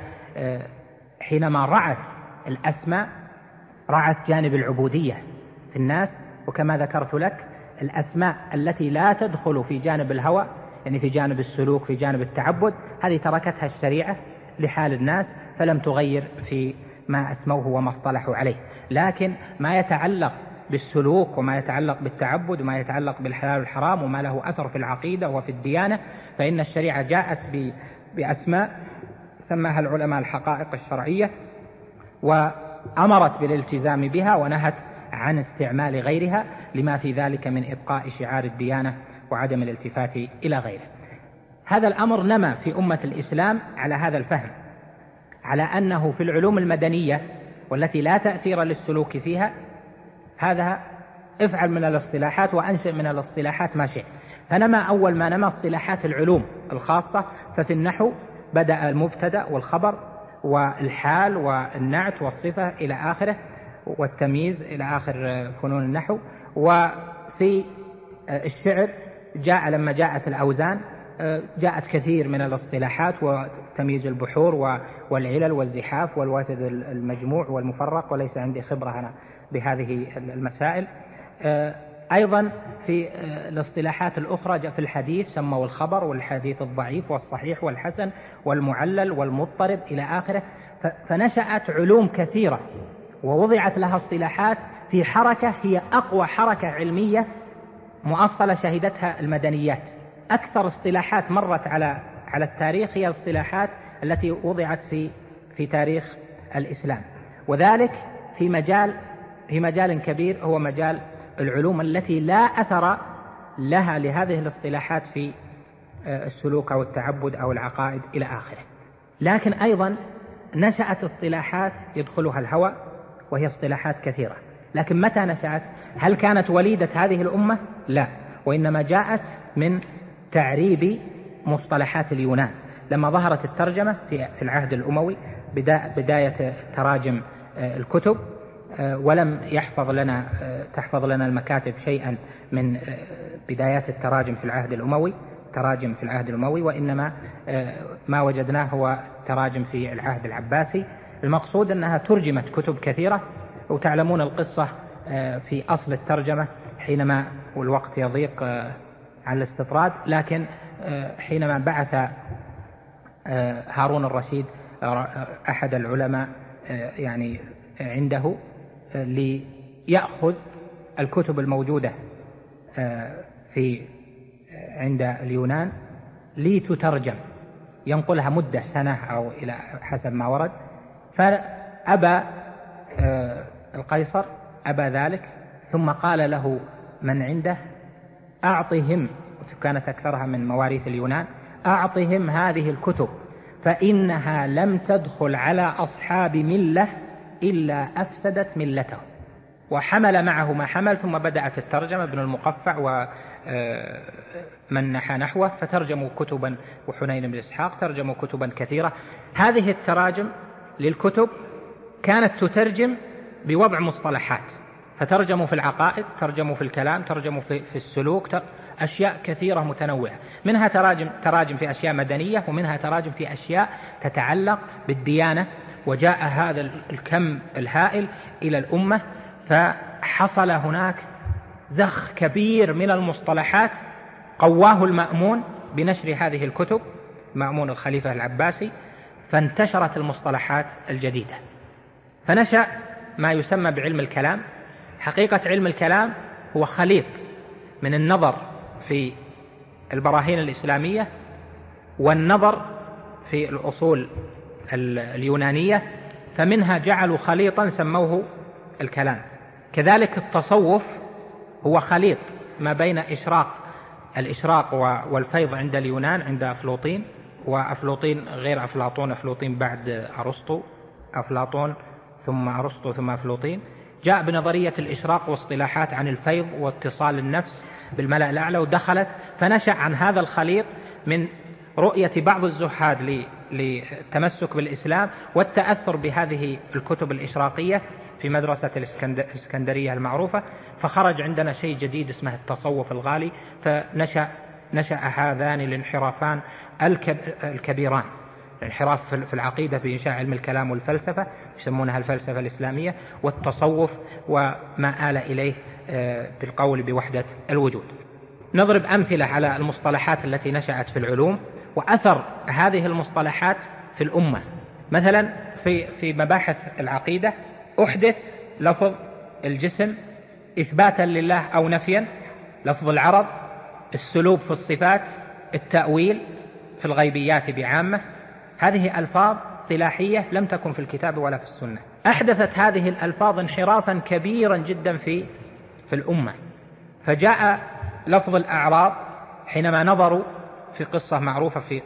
حينما رعت الأسماء رعت جانب العبودية في الناس، وكما ذكرت لك الأسماء التي لا تدخل في جانب الهوى، يعني في جانب السلوك في جانب التعبد، هذه تركتها الشريعة لحال الناس فلم تغير في ما أسموه وما اصطلحوا عليه. لكن ما يتعلق بالسلوك وما يتعلق بالتعبد وما يتعلق بالحلال والحرام وما له أثر في العقيدة وفي الديانة، فإن الشريعة جاءت بأسماء سماها العلماء الحقائق الشرعية، وأمرت بالالتزام بها ونهت عن استعمال غيرها، لما في ذلك من إبقاء شعار الديانة وعدم الالتفات إلى غيره. هذا الأمر نما في أمة الإسلام على هذا الفهم، على أنه في العلوم المدنية والتي لا تأثير للسلوك فيها، هذا افعل من الاصطلاحات وأنشئ من الاصطلاحات ما شئت. فنما أول ما نما اصطلاحات العلوم الخاصة، ففي النحو بدأ المبتدأ والخبر والحال والنعت والصفة إلى آخره، والتمييز إلى آخر فنون النحو. وفي الشعر جاء لما جاءت الأوزان جاءت كثير من الاصطلاحات وتمييز البحور والعلل والزحاف والوتد المجموع والمفرق، وليس عندي خبرة أنا بهذه المسائل. أيضا في الاصطلاحات الأخرى جاء في الحديث سموا الخبر والحديث الضعيف والصحيح والحسن والمعلل والمضطرب إلى آخره. فنشأت علوم كثيرة ووضعت لها اصطلاحات في حركة هي أقوى حركة علمية مؤصلة شهدتها المدنيات. أكثر اصطلاحات مرت على على التاريخ هي الاصطلاحات التي وضعت في في تاريخ الإسلام، وذلك في مجال في مجال كبير هو مجال العلوم التي لا أثر لها لهذه الاصطلاحات في السلوك أو التعبد أو العقائد إلى آخره. لكن أيضا نشأت اصطلاحات يدخلها الهوى، وهي اصطلاحات كثيرة. لكن متى نشأت؟ هل كانت وليدة هذه الأمة؟ لا، وإنما جاءت من تعريب مصطلحات اليونان لما ظهرت الترجمة في العهد الأموي، بداية تراجم الكتب، ولم يحفظ لنا تحفظ لنا المكاتب شيئا من بدايات التراجم في العهد الأموي تراجم في العهد الأموي وإنما ما وجدناه هو تراجم في العهد العباسي. المقصود أنها ترجمت كتب كثيرة، وتعلمون القصة في أصل الترجمة حينما والوقت يضيق على الاستطراد، لكن حينما بعث هارون الرشيد أحد العلماء يعني عنده ليأخذ الكتب الموجودة في عند اليونان لتترجم، ينقلها مدة سنة أو إلى حسب ما ورد، فأبى القيصر أبى ذلك، ثم قال له من عنده أعطهم، كانت أكثرها من مواريث اليونان، أعطهم هذه الكتب فإنها لم تدخل على أصحاب ملة إلا أفسدت ملتهم. وحمل معه ما حمل، ثم بدأت الترجمة ابن المقفع ومن نحى نحوه، فترجموا كتبا، وحنين بن إسحاق ترجموا كتبا كثيرة. هذه التراجم للكتب كانت تترجم بوضع مصطلحات، فترجموا في العقائد، ترجموا في الكلام، ترجموا في السلوك، أشياء كثيرة متنوعة، منها تراجم تراجم في أشياء مدنية، ومنها تراجم في أشياء تتعلق بالديانة. وجاء هذا الكم الهائل إلى الأمة، فحصل هناك زخ كبير من المصطلحات قواه المأمون بنشر هذه الكتب، مأمون الخليفة العباسي، فانتشرت المصطلحات الجديدة، فنشأ ما يسمى بعلم الكلام. حقيقة علم الكلام هو خليط من النظر في البراهين الإسلامية والنظر في الأصول اليونانية، فمنها جعلوا خليطا سموه الكلام. كذلك التصوف هو خليط ما بين إشراق الإشراق والفيض عند اليونان عند أفلاطين، وأفلاطين غير أفلاطون، أفلاطين بعد أرسطو، أفلاطون ثم أرسطو ثم أفلاطين، جاء بنظرية الإشراق واصطلاحات عن الفيض واتصال النفس بالملأ الأعلى، ودخلت فنشأ عن هذا الخليط من رؤية بعض الزهاد للتمسك بالإسلام والتأثر بهذه الكتب الإشراقية في مدرسة الإسكندرية المعروفة، فخرج عندنا شيء جديد اسمه التصوف الغالي. فنشأ نشأ هذان الانحرافان الكبيران، الانحراف في العقيدة بإنشاء علم الكلام والفلسفة يسمونها الفلسفة الإسلامية، والتصوف وما آل إليه بالقول بوحدة الوجود. نضرب أمثلة على المصطلحات التي نشأت في العلوم وأثر هذه المصطلحات في الأمة. مثلا في في مباحث العقيدة أحدث لفظ الجسم إثباتا لله أو نفيا، لفظ العرض، السلوب في الصفات، التأويل في الغيبيات بعامة. هذه ألفاظ اصطلاحية لم تكن في الكتاب ولا في السنة. أحدثت هذه الألفاظ انحرافا كبيرا جدا في في الأمة. فجاء لفظ الأعراض حينما نظروا في قصة معروفة في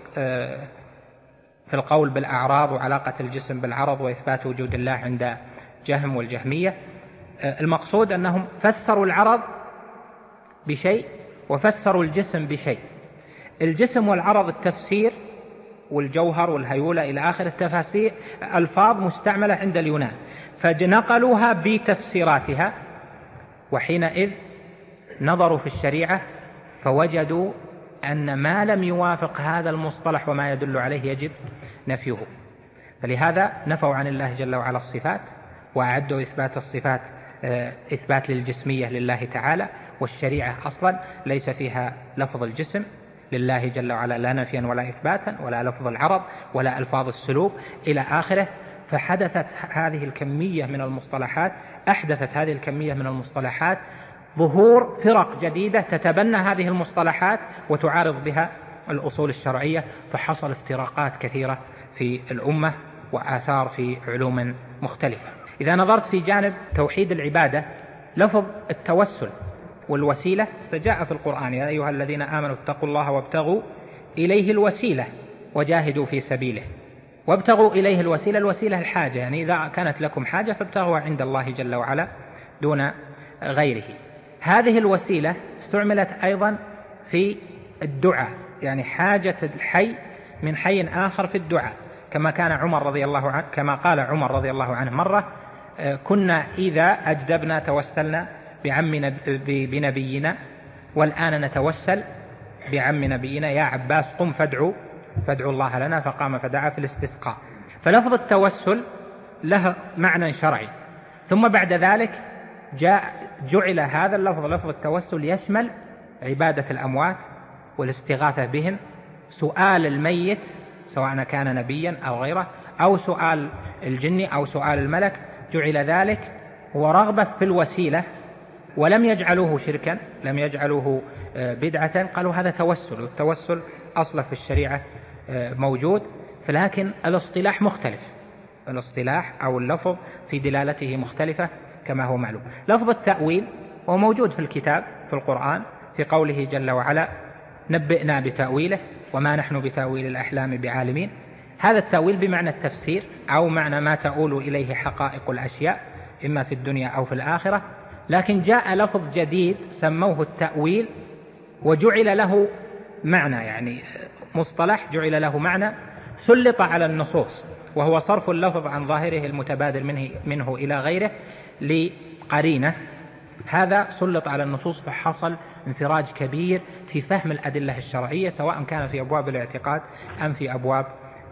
في القول بالأعراض وعلاقة الجسم بالعرض وإثبات وجود الله عند جهم والجهمية. المقصود أنهم فسروا العرض بشيء وفسروا الجسم بشيء. الجسم والعرض التفسير والجوهر والهيولة إلى آخر التفاسير ألفاظ مستعملة عند اليونان، فنقلوها بتفسيراتها، وحينئذ نظروا في الشريعة فوجدوا أن ما لم يوافق هذا المصطلح وما يدل عليه يجب نفيه. فلهذا نفوا عن الله جل وعلا الصفات، وأعدوا إثبات الصفات إثبات للجسمية لله تعالى، والشريعة أصلا ليس فيها لفظ الجسم لله جل وعلا لا نفيا ولا إثباتا، ولا لفظ العرض ولا ألفاظ السلوك إلى آخره. فحدثت هذه الكمية من المصطلحات أحدثت هذه الكمية من المصطلحات ظهور فرق جديدة تتبنى هذه المصطلحات وتعارض بها الأصول الشرعية، فحصل افتراقات كثيرة في الأمة وآثار في علوم مختلفة. إذا نظرت في جانب توحيد العبادة، لفظ التوسل والوسيلة فجاء في القرآن: يا أيها الذين آمنوا اتقوا الله وابتغوا إليه الوسيلة وجاهدوا في سبيله. وابتغوا إليه الوسيلة، الوسيلة الحاجة، يعني إذا كانت لكم حاجة فابتغوا عند الله جل وعلا دون غيره. هذه الوسيلة استعملت أيضا في الدعاء، يعني حاجة الحي من حي آخر في الدعاء، كما كان عمر رضي الله عنه كما قال عمر رضي الله عنه مرة: كنا إذا أجدبنا توسلنا بعم بنبينا، والآن نتوسل بعم نبينا، يا عباس قم فادعو فادعو الله لنا، فقام فدعا في الاستسقاء. فلفظ التوسل له معنى شرعي. ثم بعد ذلك جاء جعل هذا اللفظ لفظ التوسل يشمل عبادة الأموات والاستغاثة بهم، سؤال الميت سواء كان نبيا أو غيره، أو سؤال الجن أو سؤال الملك، جعل ذلك ورغبة في الوسيلة، ولم يجعلوه شركا، لم يجعلوه بدعة، قالوا هذا توسل، والتوسل أصلا في الشريعة موجود، فلكن الاصطلاح مختلف، الاصطلاح أو اللفظ في دلالته مختلفة كما هو معلوم. لفظ التأويل هو موجود في الكتاب في القرآن في قوله جل وعلا نبئنا بتأويله وما نحن بتأويل الأحلام بعالمين. هذا التأويل بمعنى التفسير أو معنى ما تؤول إليه حقائق الأشياء إما في الدنيا أو في الآخرة، لكن جاء لفظ جديد سموه التأويل وجعل له معنى، يعني مصطلح جعل له معنى سلط على النصوص، وهو صرف اللفظ عن ظاهره المتبادر منه, منه إلى غيره لقرينة. هذا سلط على النصوص فحصل انفراج كبير في فهم الأدلة الشرعية سواء كان في أبواب الاعتقاد أم في أبواب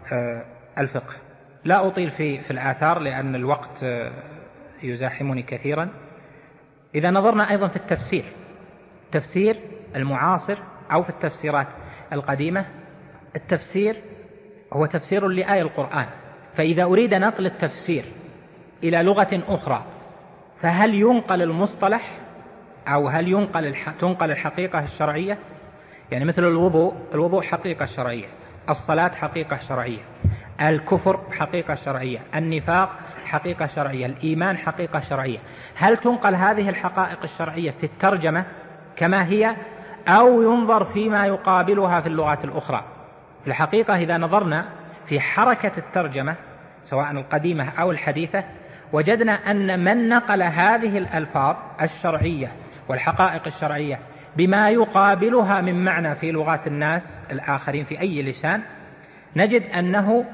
الفقه. لا أطيل في, في الآثار لأن الوقت يزاحمني كثيرا. إذا نظرنا أيضا في التفسير، التفسير المعاصر أو في التفسيرات القديمة، التفسير هو تفسير لآية القرآن، فإذا أريد نقل التفسير إلى لغة أخرى فهل ينقل المصطلح أو هل ينقل الح... تنقل الحقيقة الشرعية؟ يعني مثل الوضوء، الوضوء حقيقة شرعية، الصلاة حقيقة شرعية، الكفر حقيقة شرعية، النفاق حقيقة شرعية، الإيمان حقيقة شرعية. هل تنقل هذه الحقائق الشرعية في الترجمة كما هي أو ينظر فيما يقابلها في اللغات الأخرى؟ في الحقيقة إذا نظرنا في حركة الترجمة سواء القديمة أو الحديثة وجدنا أن من نقل هذه الألفاظ الشرعية والحقائق الشرعية بما يقابلها من معنى في لغات الناس الآخرين في أي لسان، نجد أنه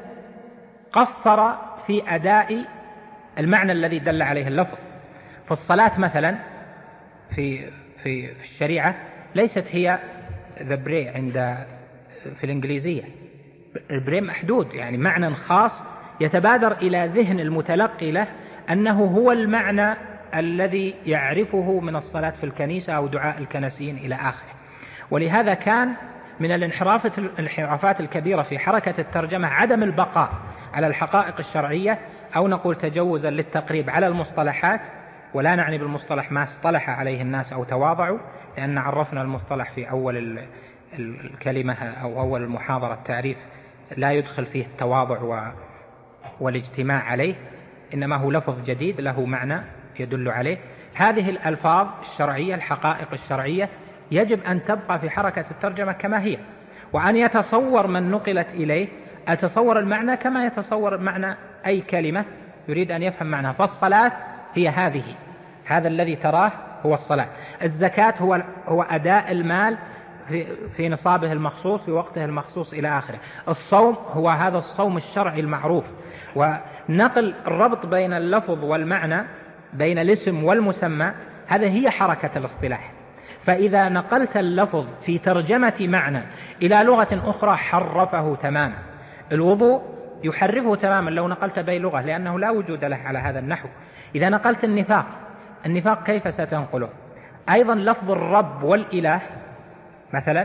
قصر في أداء المعنى الذي دل عليه اللفظ. فالصلاة مثلا في في الشريعة ليست هي the pray عند في الإنجليزية، البري محدود، يعني معنى خاص يتبادر إلى ذهن المتلقي له أنه هو المعنى الذي يعرفه من الصلاة في الكنيسة أو دعاء الكنسيين إلى آخره. ولهذا كان من الانحرافات الكبيرة في حركة الترجمة عدم البقاء على الحقائق الشرعية، أو نقول تجوزا للتقريب على المصطلحات، ولا نعني بالمصطلح ما اصطلح عليه الناس أو تواضعوا، لأن عرفنا المصطلح في أول الكلمة أو أول المحاضرة التعريف لا يدخل فيه التواضع والاجتماع عليه، إنما هو لفظ جديد له معنى يدل عليه. هذه الألفاظ الشرعية الحقائق الشرعية يجب أن تبقى في حركة الترجمة كما هي، وأن يتصور من نقلت إليه أتصور المعنى كما يتصور معنى أي كلمة يريد أن يفهم معناها. فالصلاة هي هذه، هذا الذي تراه هو الصلاة. الزكاة هو هو أداء المال في, في نصابه المخصوص في وقته المخصوص إلى آخره. الصوم هو هذا الصوم الشرعي المعروف. ونقل الربط بين اللفظ والمعنى بين الاسم والمسمى هذا هي حركة الاصطلاح. فإذا نقلت اللفظ في ترجمة معنى إلى لغة أخرى حرفه تماما. الوضوء يحرفه تماما لو نقلت بين لغة، لأنه لا وجود له على هذا النحو. إذا نقلت النفاق، النفاق كيف ستنقله؟ أيضا لفظ الرب والإله مثلا،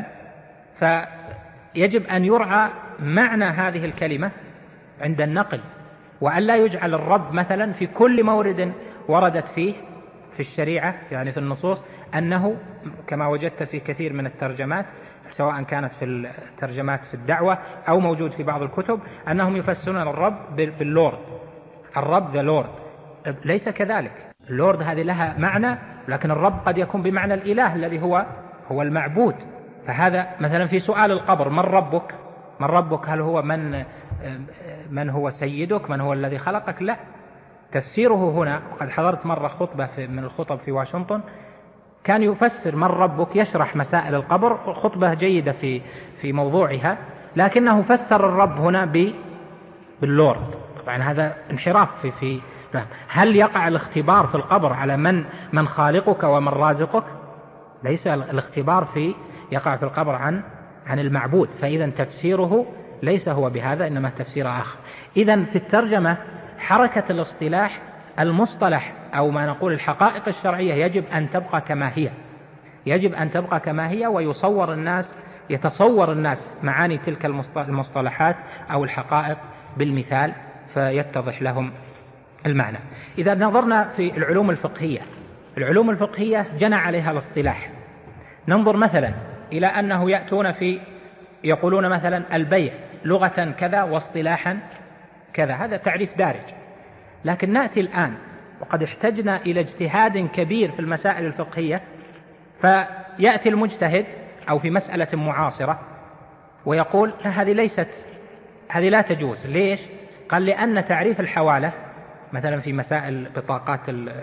فيجب أن يرعى معنى هذه الكلمة عند النقل، وأن لا يجعل الرب مثلا في كل مورد وردت فيه في الشريعة يعني في النصوص أنه كما وجدت في كثير من الترجمات سواء كانت في الترجمات في الدعوة أو موجود في بعض الكتب أنهم يفسرون الرب باللورد، الرب ذا لورد. ليس كذلك، اللورد هذه لها معنى، لكن الرب قد يكون بمعنى الإله الذي هو هو المعبود. فهذا مثلا في سؤال القبر من ربك؟ من ربك هل هو من من هو سيدك، من هو الذي خلقك؟ لا، تفسيره هنا. وقد حضرت مرة خطبة من الخطب في واشنطن كان يفسر من ربك، يشرح مسائل القبر، خطبة جيدة في في موضوعها، لكنه فسر الرب هنا باللورد. طبعا هذا انحراف في في هل يقع الاختبار في القبر على من من خالقك ومن رازقك؟ ليس الاختبار في يقع في القبر عن عن المعبود. فإذا تفسيره ليس هو بهذا، إنما تفسير آخر. إذا في الترجمة حركة الاصطلاح، المصطلح أو ما نقول الحقائق الشرعية يجب أن تبقى كما هي، يجب أن تبقى كما هي، ويصور الناس يتصور الناس معاني تلك المصطلحات أو الحقائق بالمثال فيتضح لهم المعنى. إذا نظرنا في العلوم الفقهية، العلوم الفقهية جنى عليها الاصطلاح. ننظر مثلا إلى أنه يأتون في يقولون مثلا البيع لغة كذا واصطلاحا كذا، هذا تعريف دارج. لكن نأتي الآن وقد احتجنا إلى اجتهاد كبير في المسائل الفقهية، فيأتي المجتهد أو في مسألة معاصرة ويقول هذه ليست، هذه لا تجوز. ليش؟ قال لأن تعريف الحوالة مثلا في مسائل بطاقات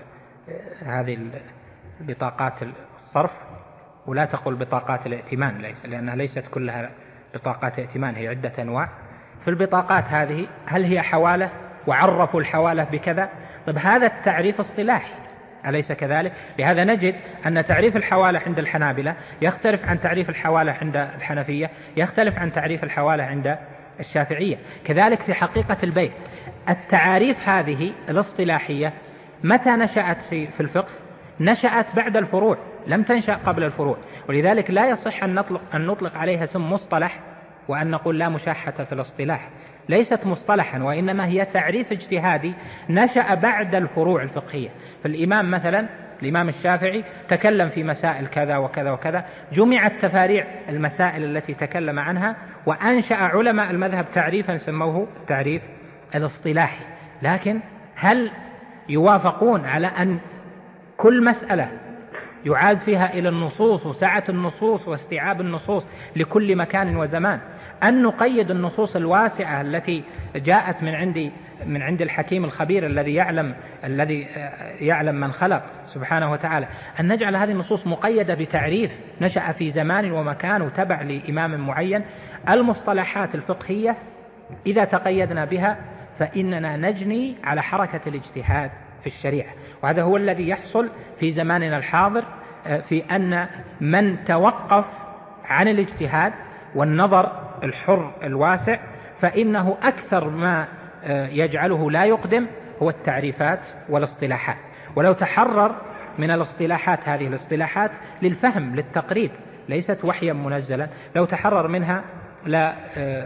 هذه بطاقات الصرف، ولا تقول بطاقات الائتمان ليس، لأنها ليست كلها بطاقات ائتمان، هي عدة أنواع. في البطاقات هذه هل هي حوالة؟ وعرفوا الحوالة بكذا. طب هذا التعريف اصطلاحي أليس كذلك؟ لهذا نجد أن تعريف الحوالة عند الحنابلة يختلف عن تعريف الحوالة عند الحنفية، يختلف عن تعريف الحوالة عند الشافعية. كذلك في حقيقة البيع، التعاريف هذه الاصطلاحية متى نشأت في في الفقه؟ نشأت بعد الفروع، لم تنشأ قبل الفروع، ولذلك لا يصح أن نطلق, أن نطلق عليها اسم مصطلح وأن نقول لا مشاحة في الاصطلاح. ليست مصطلحا، وإنما هي تعريف اجتهادي نشأ بعد الفروع الفقهية. فالإمام مثلا الإمام الشافعي تكلم في مسائل كذا وكذا وكذا، جمعت تفاريع المسائل التي تكلم عنها وأنشأ علماء المذهب تعريفا سموه التعريف الاصطلاحي. لكن هل يوافقون على أن كل مسألة يعاد فيها إلى النصوص وسعة النصوص واستيعاب النصوص لكل مكان وزمان، أن نقيد النصوص الواسعة التي جاءت من عند من عند الحكيم الخبير الذي يعلم الذي يعلم من خلق سبحانه وتعالى، أن نجعل هذه النصوص مقيدة بتعريف نشأ في زمان ومكان وتبع لإمام معين؟ المصطلحات الفقهية إذا تقيدنا بها فإننا نجني على حركة الاجتهاد في الشريعة، وهذا هو الذي يحصل في زماننا الحاضر، في أن من توقف عن الاجتهاد والنظر الحر الواسع فإنه أكثر ما يجعله لا يقدم هو التعريفات والاصطلاحات. ولو تحرر من الاصطلاحات، هذه الاصطلاحات للفهم للتقريب ليست وحيا منزلا، لو تحرر منها لا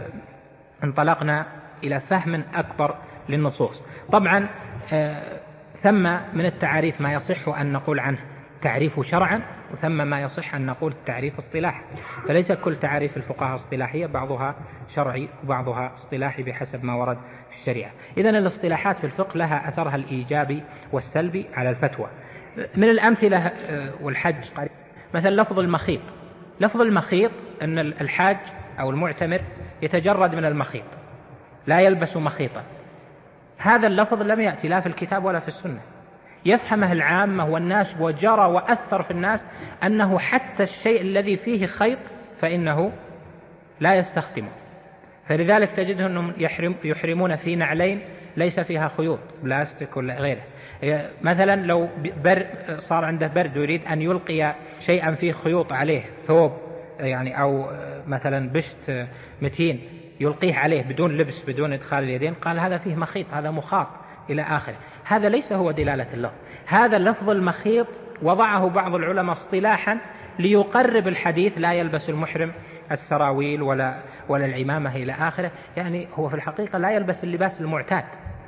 انطلقنا إلى فهم أكبر للنصوص. طبعا ثم من التعريف ما يصح أن نقول عنه تعريف شرعا، وثم ما يصح أن نقول تعريف اصطلاح. فليس كل تعريف الفقهاء اصطلاحية، بعضها شرعي وبعضها اصطلاحي بحسب ما ورد في الشريعة. إذن الاصطلاحات في الفقه لها أثرها الإيجابي والسلبي على الفتوى. من الأمثلة والحج قريب مثلا لفظ المخيط. لفظ المخيط أن الحاج أو المعتمر يتجرد من المخيط، لا يلبس مخيطا. هذا اللفظ لم يأتي لا في الكتاب ولا في السنة، يفهمه العامة والناس، وجرى وأثر في الناس أنه حتى الشيء الذي فيه خيط فإنه لا يستخدمه. فلذلك تجده أنهم يحرم يحرمون في نعلين ليس فيها خيوط بلاستيك ولا غيره. مثلا لو بر صار عنده برد ويريد أن يلقي شيئا فيه خيوط عليه، ثوب يعني أو مثلا بشت متين يلقيه عليه بدون لبس بدون إدخال اليدين، قال هذا فيه مخيط، هذا مخاط إلى آخره. هذا ليس هو دلالة اللفظ. هذا اللفظ المخيط وضعه بعض العلماء اصطلاحا ليقرب الحديث، لا يلبس المحرم السراويل ولا ولا العمامة إلى آخره. يعني هو في الحقيقة لا يلبس اللباس المعتاد،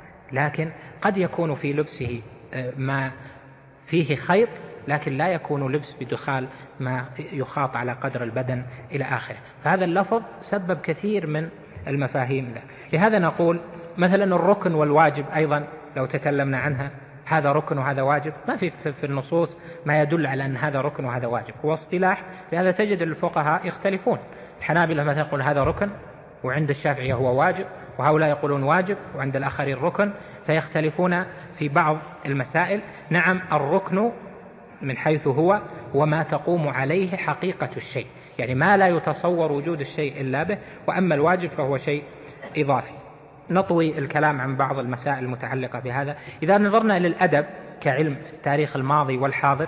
لكن قد يكون في لبسه ما فيه خيط، لكن لا يكون لبس بدخال ما يخاط على قدر البدن إلى آخره. فهذا اللفظ سبب كثير من المفاهيم. لهذا نقول مثلا الركن والواجب أيضا لو تكلمنا عنها، هذا ركن وهذا واجب، ما في في النصوص ما يدل على أن هذا ركن وهذا واجب، هو اصطلاح. لهذا تجد الفقهاء يختلفون. الحنابلة مثلا يقول هذا ركن، وعند الشافعية هو واجب، وهؤلاء يقولون واجب، وعند الآخرين ركن، فيختلفون في بعض المسائل. نعم الركن من حيث هو وما تقوم عليه حقيقة الشيء، يعني ما لا يتصور وجود الشيء إلا به، وأما الواجب فهو شيء إضافي. نطوي الكلام عن بعض المسائل المتعلقة بهذا. إذا نظرنا للأدب كعلم التاريخ الماضي والحاضر،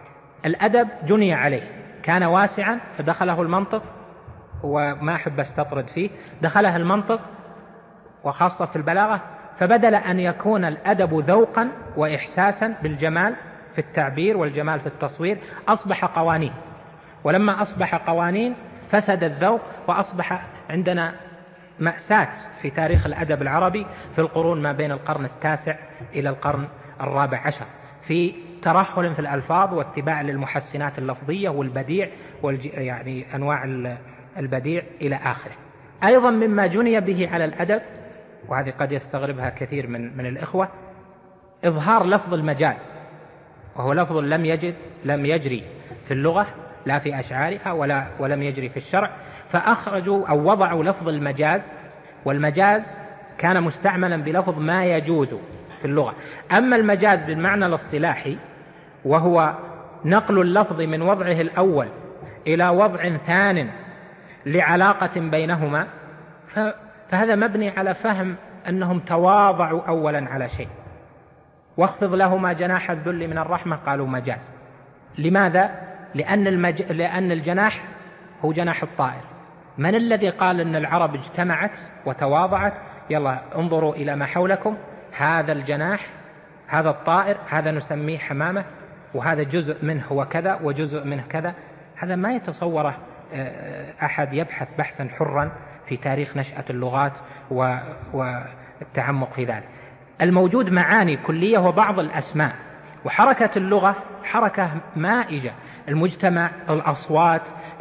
الأدب جني عليه، كان واسعا فدخله المنطق، وما أحب أستطرد فيه، دخله المنطق وخاصة في البلاغة فبدل أن يكون الأدب ذوقا وإحساسا بالجمال في التعبير والجمال في التصوير أصبح قوانين، ولما أصبح قوانين فسد الذوق، وأصبح عندنا مأساة في تاريخ الأدب العربي في القرون ما بين القرن التاسع إلى القرن الرابع عشر في ترهل في الألفاظ واتباع للمحسنات اللفظية والبديع يعني أنواع البديع إلى آخره. أيضا مما جني به على الأدب، وهذه قد يستغربها كثير من من الإخوة، إظهار لفظ المجاز، وهو لفظ لم يجد لم يجري في اللغة لا في أشعارها ولا ولم يجري في الشرع، فأخرجوا أو وضعوا لفظ المجاز، والمجاز كان مستعملا بلفظ ما يجوز في اللغة. أما المجاز بالمعنى الاصطلاحي وهو نقل اللفظ من وضعه الأول إلى وضع ثان لعلاقة بينهما، فهذا مبني على فهم أنهم تواضعوا أولا على شيء، واخفض لهما جناح الذل من الرحمة قالوا مجاز. لماذا؟ لأن, المج... لأن الجناح هو جناح الطائر. من الذي قال أن العرب اجتمعت وتواضعت؟ يلا انظروا إلى ما حولكم، هذا الجناح، هذا الطائر، هذا نسميه حمامة، وهذا جزء منه هو كذا وجزء منه كذا. هذا ما يتصوره أحد يبحث بحثا حرا في تاريخ نشأة اللغات والتعمق في ذلك. الموجود معاني كلية وبعض الأسماء، وحركة اللغة حركة مائجة، المجتمع، الأصوات،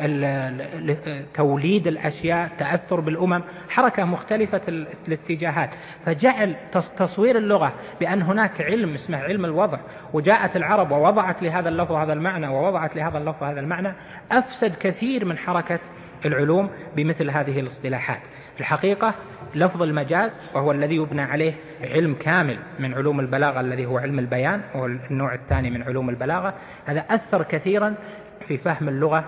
توليد الأشياء، تأثر بالأمم، حركة مختلفة الاتجاهات، فجعل تصوير اللغة بأن هناك علم اسمه علم الوضع، وجاءت العرب ووضعت لهذا اللفظ هذا المعنى ووضعت لهذا اللفظ هذا المعنى، أفسد كثير من حركة العلوم بمثل هذه الاصطلاحات. في الحقيقة لفظ المجاز، وهو الذي يبنى عليه علم كامل من علوم البلاغة الذي هو علم البيان، وهو النوع الثاني من علوم البلاغة، هذا أثر كثيرا في فهم اللغة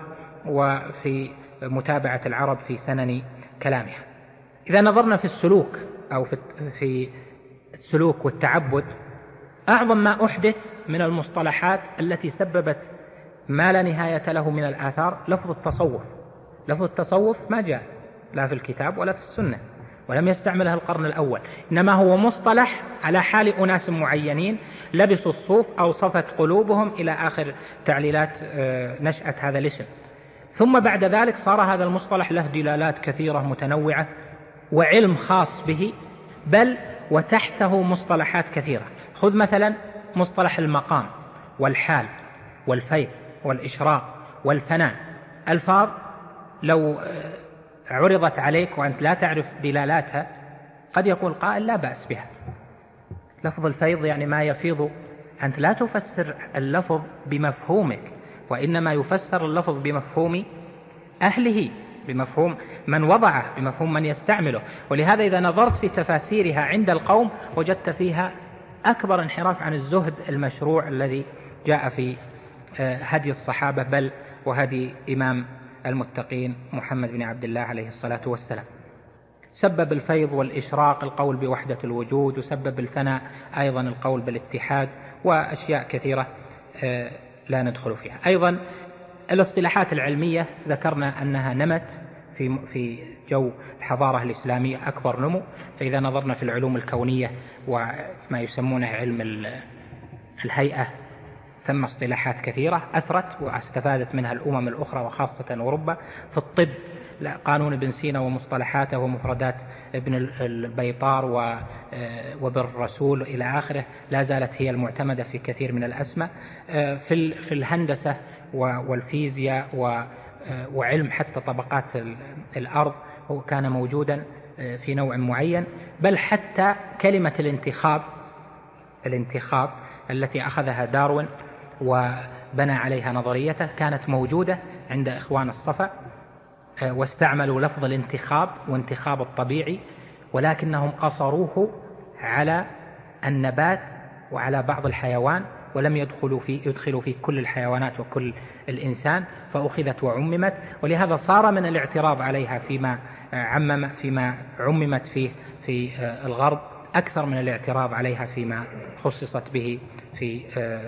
وفي متابعة العرب في سنن كلامها. إذا نظرنا في السلوك أو في السلوك والتعبد، أعظم ما أحدث من المصطلحات التي سببت ما لا نهاية له من الآثار لفظ التصوف. لفظ التصوف ما جاء لا في الكتاب ولا في السنة، ولم يستعملها القرن الأول، إنما هو مصطلح على حال أناس معينين لبسوا الصوف أو صفت قلوبهم إلى آخر تعليلات نشأة هذا الاسم. ثم بعد ذلك صار هذا المصطلح له دلالات كثيرة متنوعة وعلم خاص به، بل وتحته مصطلحات كثيرة. خذ مثلا مصطلح المقام والحال والفيض والإشراق والفناء، ألفاظ لو عرضت عليك وأنت لا تعرف دلالاتها قد يقول قائل لا بأس بها. لفظ الفيض يعني ما يفيض، أنت لا تفسر اللفظ بمفهومك، وإنما يفسر اللفظ بمفهوم أهله، بمفهوم من وضعه، بمفهوم من يستعمله. ولهذا إذا نظرت في تفاسيرها عند القوم وجدت فيها أكبر انحراف عن الزهد المشروع الذي جاء في هدي الصحابة، بل وهدي إمام المتقين محمد بن عبد الله عليه الصلاة والسلام. سبب الفيض والإشراق القول بوحدة الوجود، وسبب الفناء أيضا القول بالاتحاد، وأشياء كثيرة لا ندخل فيها. أيضا الاصطلاحات العلمية ذكرنا أنها نمت في في جو الحضارة الإسلامية أكبر نمو. فإذا نظرنا في العلوم الكونية وما يسمونه علم الهيئة، ثم اصطلاحات كثيرة أثرت واستفادت منها الأمم الأخرى وخاصة أوروبا. في الطب قانون ابن سينا ومصطلحاته ومفردات ابن البيطار وابن الرسول إلى آخره لا زالت هي المعتمدة في كثير من الأسماء. في في الهندسة والفيزياء وعلم حتى طبقات الأرض هو كان موجودا في نوع معين، بل حتى كلمة الانتخاب الانتخاب التي أخذها داروين وبنى عليها نظريته كانت موجودة عند إخوان الصفا، واستعملوا لفظ الانتخاب وانتخاب الطبيعي، ولكنهم قصروه على النبات وعلى بعض الحيوان، ولم يدخلوا في يدخلوا في كل الحيوانات وكل الإنسان، فأخذت وعممت. ولهذا صار من الاعتراض عليها فيما عمم فيما عممت فيه في الغرب أكثر من الاعتراض عليها فيما خصصت به في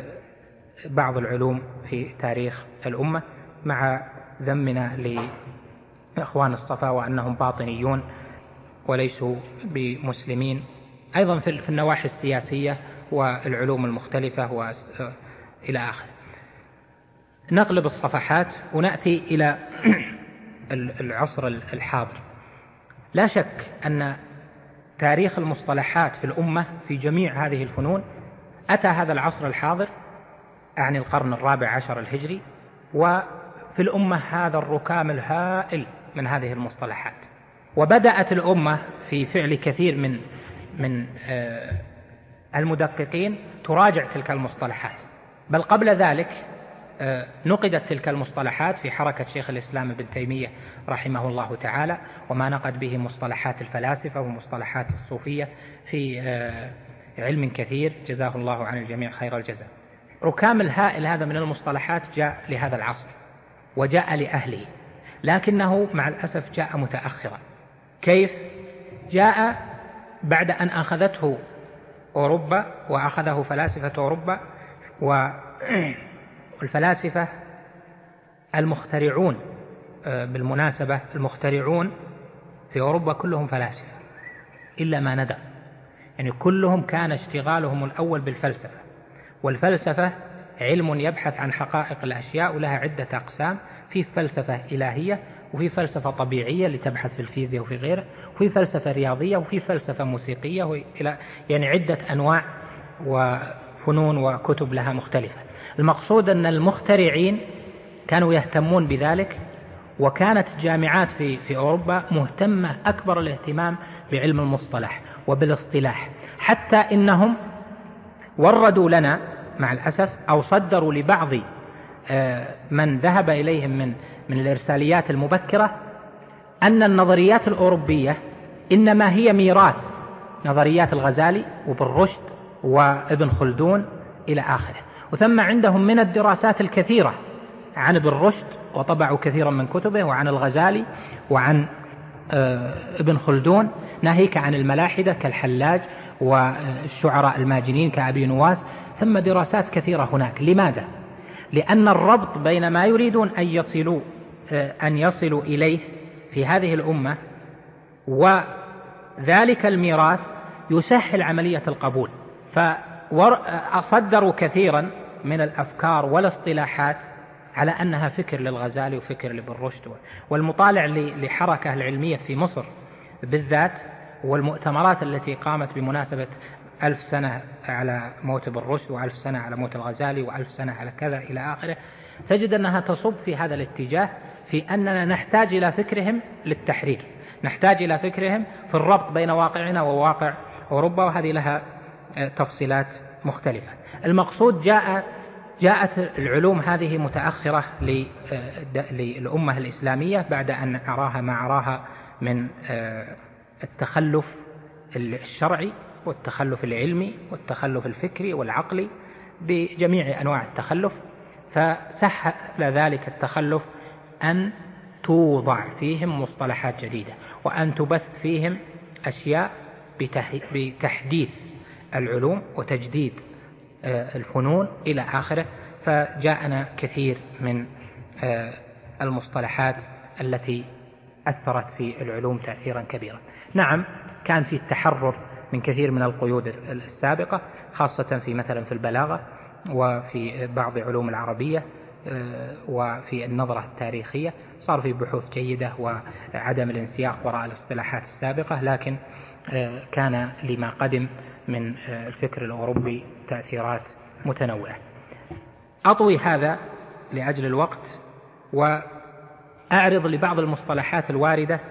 بعض العلوم في تاريخ الأمة، مع ذمنا لإخوان الصفا وأنهم باطنيون وليسوا بمسلمين أيضا في النواحي السياسية والعلوم المختلفة وإلى آخره. نقلب الصفحات ونأتي إلى العصر الحاضر. لا شك أن تاريخ المصطلحات في الأمة في جميع هذه الفنون أتى هذا العصر الحاضر، أعني القرن الرابع عشر الهجري، وفي الأمة هذا الركام الهائل من هذه المصطلحات. وبدأت الأمة في فعل كثير من من المدققين تراجع تلك المصطلحات، بل قبل ذلك نقدت تلك المصطلحات في حركة شيخ الإسلام ابن تيمية رحمه الله تعالى، وما نقد به مصطلحات الفلاسفة ومصطلحات الصوفية في علم كثير، جزاه الله عن الجميع خير الجزاء. ركام الهائل هذا من المصطلحات جاء لهذا العصر وجاء لأهله، لكنه مع الأسف جاء متأخرا. كيف؟ جاء بعد أن أخذته أوروبا وأخذه فلاسفة أوروبا، والفلاسفة المخترعون بالمناسبة المخترعون في أوروبا كلهم فلاسفة إلا ما ندر، يعني كلهم كان اشتغالهم الأول بالفلسفة، والفلسفة علم يبحث عن حقائق الأشياء ولها عدة أقسام، في فلسفة إلهية وفي فلسفة طبيعية لتبحث في الفيزياء وفي غيره، وفي فلسفة رياضية وفي فلسفة موسيقية وإلى يعني عدة أنواع وفنون وكتب لها مختلفة. المقصود أن المخترعين كانوا يهتمون بذلك، وكانت الجامعات في في أوروبا مهتمة أكبر الاهتمام بعلم المصطلح وبالاصطلاح، حتى إنهم وردوا لنا مع الأسف أو صدروا لبعض من ذهب إليهم من من الإرساليات المبكرة أن النظريات الأوروبية إنما هي ميراث نظريات الغزالي وابن رشد وابن خلدون إلى آخره. وثم عندهم من الدراسات الكثيرة عن ابن رشد، وطبعوا كثيرا من كتبه، وعن الغزالي وعن ابن خلدون، ناهيك عن الملاحدة كالحلاج والشعراء الماجنين كأبي نواس. ثم دراسات كثيرة هناك. لماذا؟ لأن الربط بين ما يريدون أن يصلوا أن يصلوا إليه في هذه الأمة وذلك الميراث يسهل عملية القبول، فصدروا كثيرا من الأفكار والاصطلاحات على أنها فكر للغزالي وفكر لابن رشد. والمطالع لحركة العلمية في مصر بالذات والمؤتمرات التي قامت بمناسبة ألف سنة على موت ابن رشد وألف سنة على موت الغزالي وألف سنة على كذا إلى آخره، تجد أنها تصب في هذا الاتجاه، في أننا نحتاج إلى فكرهم للتحرير، نحتاج إلى فكرهم في الربط بين واقعنا وواقع أوروبا، وهذه لها تفصيلات مختلفة. المقصود جاء جاءت العلوم هذه متأخرة للأمة الإسلامية بعد أن أراها ما أراها من التخلف الشرعي والتخلف العلمي والتخلف الفكري والعقلي بجميع أنواع التخلف، فسهل ذلك التخلف أن توضع فيهم مصطلحات جديدة وأن تبث فيهم أشياء بتحديث العلوم وتجديد الفنون إلى آخره. فجاءنا كثير من المصطلحات التي أثرت في العلوم تأثيرا كبيرا. نعم، كان في التحرر من كثير من القيود السابقة، خاصة في مثلا في البلاغة وفي بعض علوم العربية وفي النظرة التاريخية، صار في بحوث جيدة وعدم الانسياق وراء الاصطلاحات السابقة، لكن كان لما قدم من الفكر الأوروبي تأثيرات متنوعة. أطوي هذا لأجل الوقت وأعرض لبعض المصطلحات الواردة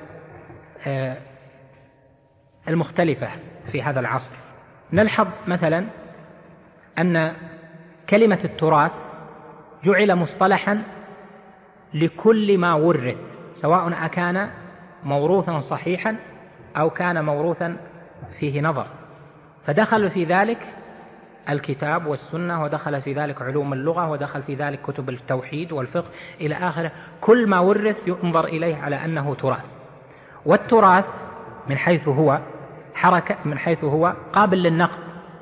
المختلفة في هذا العصر. نلحظ مثلا أن كلمة التراث جعل مصطلحا لكل ما ورث، سواء أكان موروثا صحيحا أو كان موروثا فيه نظر، فدخل في ذلك الكتاب والسنة، ودخل في ذلك علوم اللغة، ودخل في ذلك كتب التوحيد والفقه إلى آخره. كل ما ورث ينظر إليه على أنه تراث. والتراث من حيث هو حركة، من حيث هو قابل للنقد،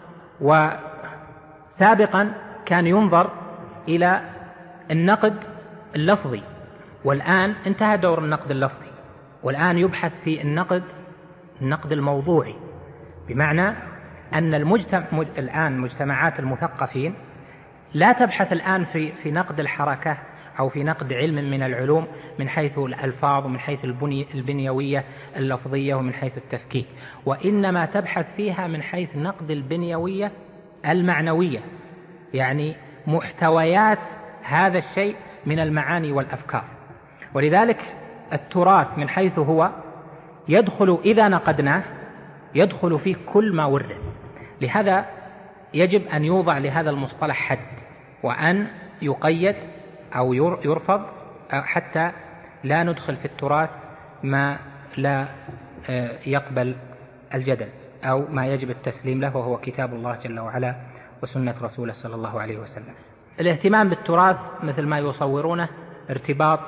وسابقا كان ينظر إلى النقد اللفظي، والآن انتهى دور النقد اللفظي، والآن يبحث في النقد النقد الموضوعي. بمعنى أن المجتمع الآن مجتمعات المثقفين لا تبحث الآن في في نقد الحركة أو في نقد علم من العلوم من حيث الألفاظ ومن حيث البني البنيوية اللفظية ومن حيث التفكيك، وإنما تبحث فيها من حيث نقد البنيوية المعنوية، يعني محتويات هذا الشيء من المعاني والأفكار. ولذلك التراث من حيث هو يدخل إذا نقدناه يدخل فيه كل ما ورد. لهذا يجب أن يوضع لهذا المصطلح حد، وأن يقيد أو يرفض حتى لا ندخل في التراث ما لا يقبل الجدل أو ما يجب التسليم له، وهو كتاب الله جل وعلا وسنة رسوله صلى الله عليه وسلم. الاهتمام بالتراث مثل ما يصورونه ارتباط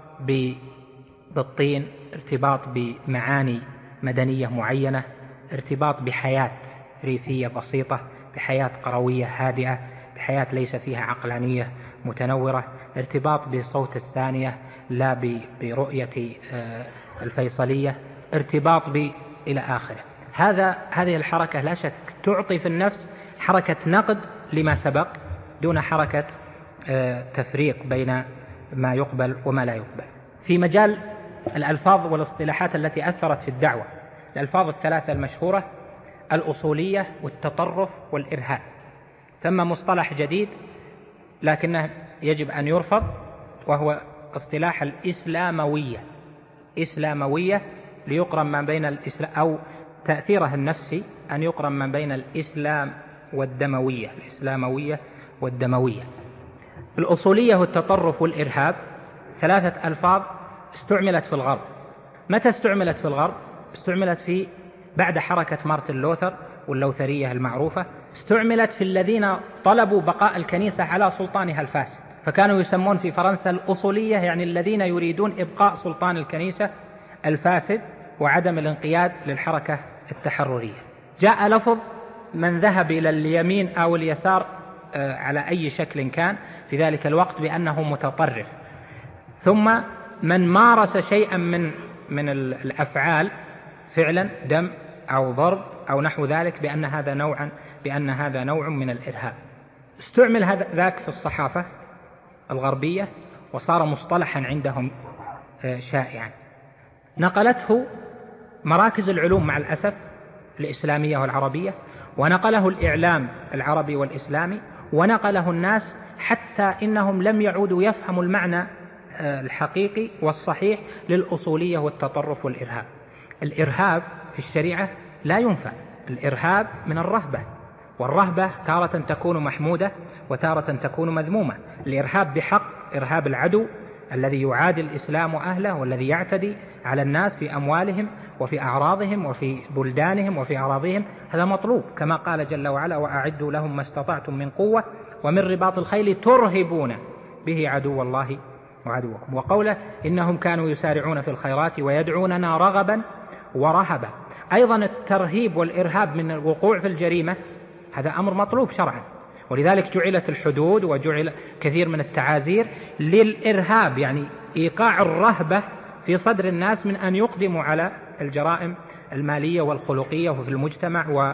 بالطين، ارتباط بمعاني مدنية معينة، ارتباط بحياة ريفية بسيطة، بحياة قروية هادئة، بحياة ليس فيها عقلانية متنورة، ارتباط بصوت الثانية لا برؤية الفيصلية، ارتباط ب إلى آخره. هذا هذه الحركة لا شك تعطي في النفس حركة نقد لما سبق دون حركة تفريق بين ما يقبل وما لا يقبل. في مجال الألفاظ والاصطلاحات التي أثرت في الدعوة، الألفاظ الثلاثة المشهورة: الأصولية والتطرف والإرهاب. ثم مصطلح جديد لكنه يجب أن يرفض، وهو اصطلاح الإسلاموية. إسلاموية ليقرن ما بين الإسلام أو تأثيرها النفسي أن يقرن ما بين الإسلام والدموية، الإسلاموية والدموية. الأصولية والتطرف والإرهاب ثلاثة ألفاظ استعملت في الغرب. متى استعملت في الغرب؟ استعملت في بعد حركة مارتن لوثر واللوثرية المعروفة، استعملت في الذين طلبوا بقاء الكنيسة على سلطانها الفاسد، فكانوا يسمون في فرنسا الأصولية، يعني الذين يريدون إبقاء سلطان الكنيسة الفاسد وعدم الانقياد للحركة التحررية. جاء لفظ من ذهب إلى اليمين أو اليسار على أي شكل كان في ذلك الوقت بأنه متطرف، ثم من مارس شيئا من من الأفعال فعلا دم أو ضرب أو نحو ذلك بأن هذا نوعا بأن هذا نوع من الإرهاب. استعمل هذا ذاك في الصحافة الغربية وصار مصطلحا عندهم شائعا. نقلته مراكز العلوم مع الأسف الإسلامية والعربية، ونقله الإعلام العربي والإسلامي، ونقله الناس حتى إنهم لم يعودوا يفهموا المعنى الحقيقي والصحيح للأصولية والتطرف والإرهاب. الإرهاب في الشريعة لا ينفع، الإرهاب من الرهبة، والرهبة تارة تكون محمودة وتارة تكون مذمومة. الإرهاب بحق إرهاب العدو الذي يعادي الإسلام وأهله والذي يعتدي على الناس في أموالهم وفي أعراضهم وفي بلدانهم وفي أراضيهم، هذا مطلوب كما قال جل وعلا: وأعدوا لهم ما استطعتم من قوة ومن رباط الخيل ترهبون به عدو الله وعدوكم. وقوله: إنهم كانوا يسارعون في الخيرات ويدعوننا رغبا ورهبا. أيضا الترهيب والإرهاب من الوقوع في الجريمة هذا أمر مطلوب شرعا، ولذلك جعلت الحدود وجعل كثير من التعازير للإرهاب، يعني إيقاع الرهبة في صدر الناس من أن يقدموا على الجرائم المالية والخلقية وفي المجتمع، و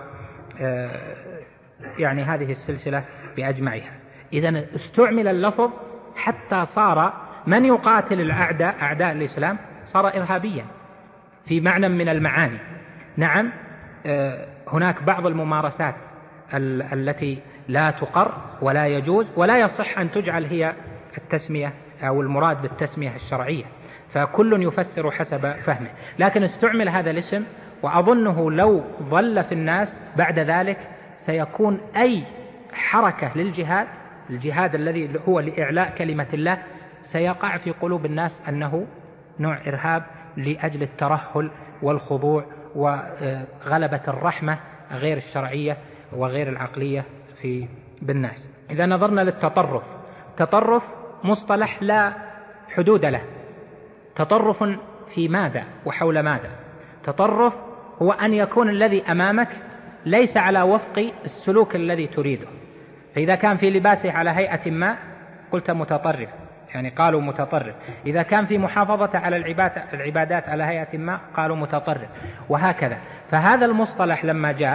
يعني هذه السلسلة بأجمعها. إذن استعمل اللفظ حتى صار من يقاتل الأعداء أعداء الإسلام صار إرهابيا في معنى من المعاني. نعم هناك بعض الممارسات التي لا تقر ولا يجوز ولا يصح أن تجعل هي التسمية أو المراد بالتسمية الشرعية، فكل يفسر حسب فهمه، لكن استعمل هذا الاسم، وأظنه لو ظل في الناس بعد ذلك سيكون أي حركة للجهاد، الجهاد الذي هو لإعلاء كلمة الله، سيقع في قلوب الناس أنه نوع إرهاب لأجل الترهل والخضوع وغلبة الرحمة غير الشرعية وغير العقلية في بالناس. إذا نظرنا للتطرف، تطرف مصطلح لا حدود له. تطرف في ماذا وحول ماذا؟ تطرف هو أن يكون الذي أمامك ليس على وفق السلوك الذي تريده، فإذا كان في لباسه على هيئة ما قلت متطرف، يعني قالوا متطرف. إذا كان في محافظة على العبادات على هيئة ما قالوا متطرف، وهكذا. فهذا المصطلح لما جاء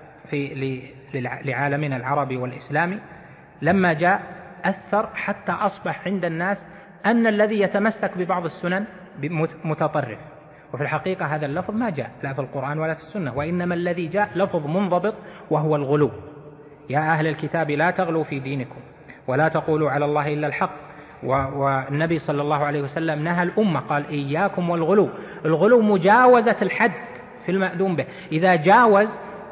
في لعالمنا العربي والإسلامي لما جاء أثر حتى أصبح عند الناس أن الذي يتمسك ببعض السنن متطرف، وفي الحقيقة هذا اللفظ ما جاء لا في القرآن ولا في السنة، وإنما الذي جاء لفظ منضبط وهو الغلو. يا أهل الكتاب لا تغلوا في دينكم ولا تقولوا على الله إلا الحق. والنبي صلى الله عليه وسلم نهى الأمة قال إياكم والغلو. الغلو مجاوزة الحد في المأذون به، إذا جاوز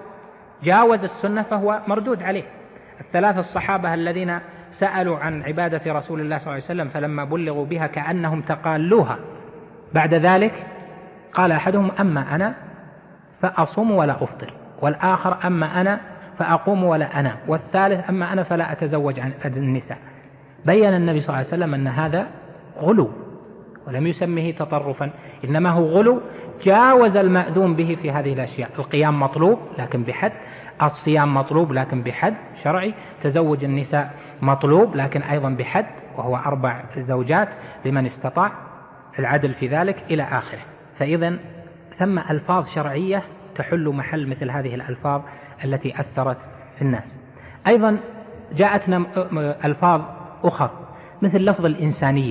جاوز السنة فهو مردود عليه. الثلاث الصحابة الذين سألوا عن عبادة رسول الله صلى الله عليه وسلم فلما بلغوا بها كأنهم تقالوها، بعد ذلك قال أحدهم أما أنا فأصوم ولا أفطر، والآخر أما أنا فأقوم ولا أنام، والثالث أما أنا فلا أتزوج عن النساء. بيّن النبي صلى الله عليه وسلم أن هذا غلو ولم يسمه تطرفا، إنما هو غلو جاوز المأذون به في هذه الأشياء. القيام مطلوب لكن بحد، الصيام مطلوب لكن بحد شرعي، تزوج النساء مطلوب لكن أيضا بحد وهو أربع زوجات لمن استطاع، العدل في ذلك إلى آخره. فإذن ثم ألفاظ شرعية تحل محل مثل هذه الألفاظ التي أثرت في الناس. أيضا جاءتنا ألفاظ أخرى مثل لفظ الإنسانية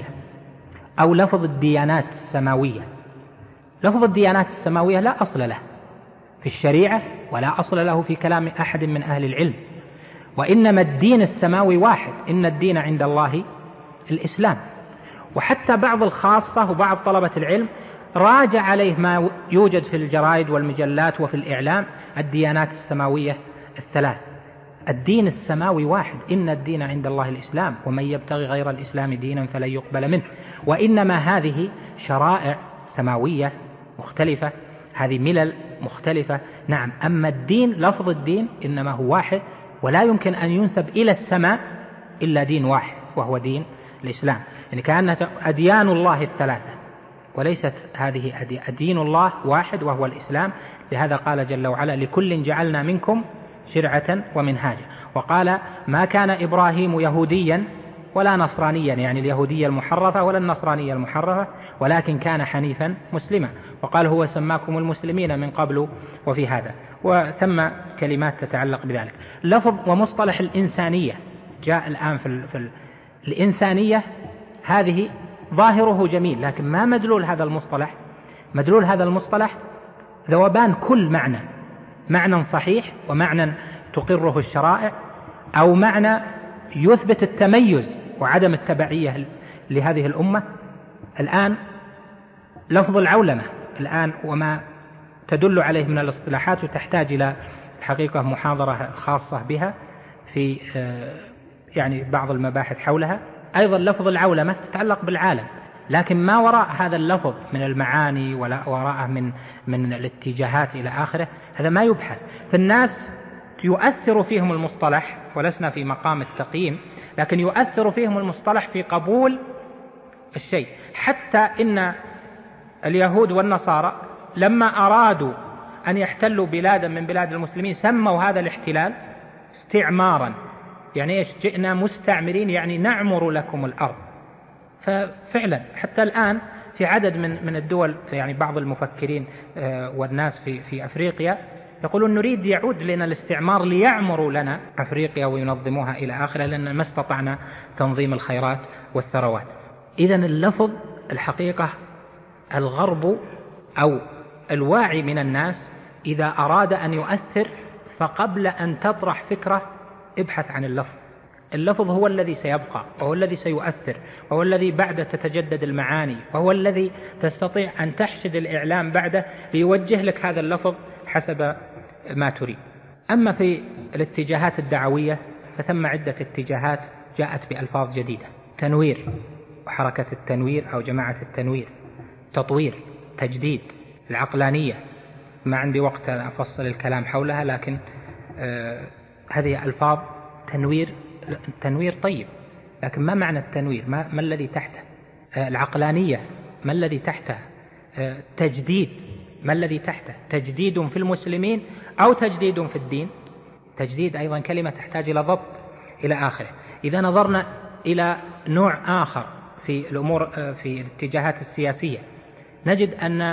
أو لفظ الديانات السماوية. لفظ الديانات السماوية لا أصل له في الشريعة ولا أصل له في كلام أحد من أهل العلم، وإنما الدين السماوي واحد، إن الدين عند الله الإسلام. وحتى بعض الخاصة وبعض طلبة العلم راجع عليه ما يوجد في الجرائد والمجلات وفي الإعلام، الديانات السماوية الثلاث. الدين السماوي واحد، إن الدين عند الله الإسلام ومن يبتغي غير الإسلام دينا فلن يقبل منه. وإنما هذه شرائع سماوية مختلفة، هذه ملل مختلفة. نعم، أما الدين لفظ الدين إنما هو واحد، ولا يمكن أن ينسب إلى السماء إلا دين واحد وهو دين الإسلام. يعني كأنها أديان الله الثلاثة وليست هذه دين الله واحد وهو الإسلام. لهذا قال جل وعلا لكل جعلنا منكم شرعة ومنهاجا. وقال ما كان إبراهيم يهوديا ولا نصرانيا، يعني اليهودية المحرفة ولا النصرانية المحرفة، ولكن كان حنيفا مسلما. وقال هو سماكم المسلمين من قبل وفي هذا، وثم كلمات تتعلق بذلك. لفظ ومصطلح الإنسانية جاء الآن في, ال... في ال... الإنسانية هذه ظاهره جميل، لكن ما مدلول هذا المصطلح؟ مدلول هذا المصطلح ذوبان كل معنى، معنى صحيح ومعنى تقره الشرائع، أو معنى يثبت التميز وعدم التبعية لهذه الأمة. الآن لفظ العولمة الآن وما تدل عليه من الاصطلاحات، وتحتاج إلى حقيقة محاضرة خاصة بها في يعني بعض المباحث حولها. أيضا لفظ العولمة تتعلق بالعالم، لكن ما وراء هذا اللفظ من المعاني ولا وراءه من من الاتجاهات إلى آخره هذا ما يبحث. فالناس يؤثر فيهم المصطلح، ولسنا في مقام التقييم، لكن يؤثر فيهم المصطلح في قبول الشيء. حتى إن اليهود والنصارى لما أرادوا أن يحتلوا بلادا من بلاد المسلمين سموا هذا الاحتلال استعمارا. يعني إيش؟ جئنا مستعمرين، يعني نعمر لكم الأرض. ففعلا حتى الآن في عدد من من الدول، يعني بعض المفكرين والناس في في أفريقيا يقولون نريد يعود لنا الاستعمار ليعمروا لنا أفريقيا وينظموها إلى آخره، لأن ما استطعنا تنظيم الخيرات والثروات. إذن اللفظ الحقيقة الغرب أو الواعي من الناس إذا أراد أن يؤثر فقبل أن تطرح فكرة ابحث عن اللفظ. اللفظ هو الذي سيبقى وهو الذي سيؤثر وهو الذي بعد تتجدد المعاني وهو الذي تستطيع أن تحشد الإعلام بعده ليوجه لك هذا اللفظ حسب ما تريد. أما في الاتجاهات الدعوية فثم عدة اتجاهات جاءت بألفاظ جديدة: تنوير وحركة التنوير أو جماعة التنوير، تطوير، تجديد، العقلانية. ما عندي وقت أفصل الكلام حولها، لكن آه هذه ألفاظ. تنوير، التنوير طيب، لكن ما معنى التنوير؟ ما, ما الذي تحته؟ آه العقلانية ما الذي تحته؟ آه تجديد ما الذي تحته؟ تجديد في المسلمين أو تجديد في الدين؟ تجديد أيضا كلمة تحتاج إلى ضبط إلى آخره. إذا نظرنا إلى نوع آخر في الأمور في الاتجاهات السياسية نجد أن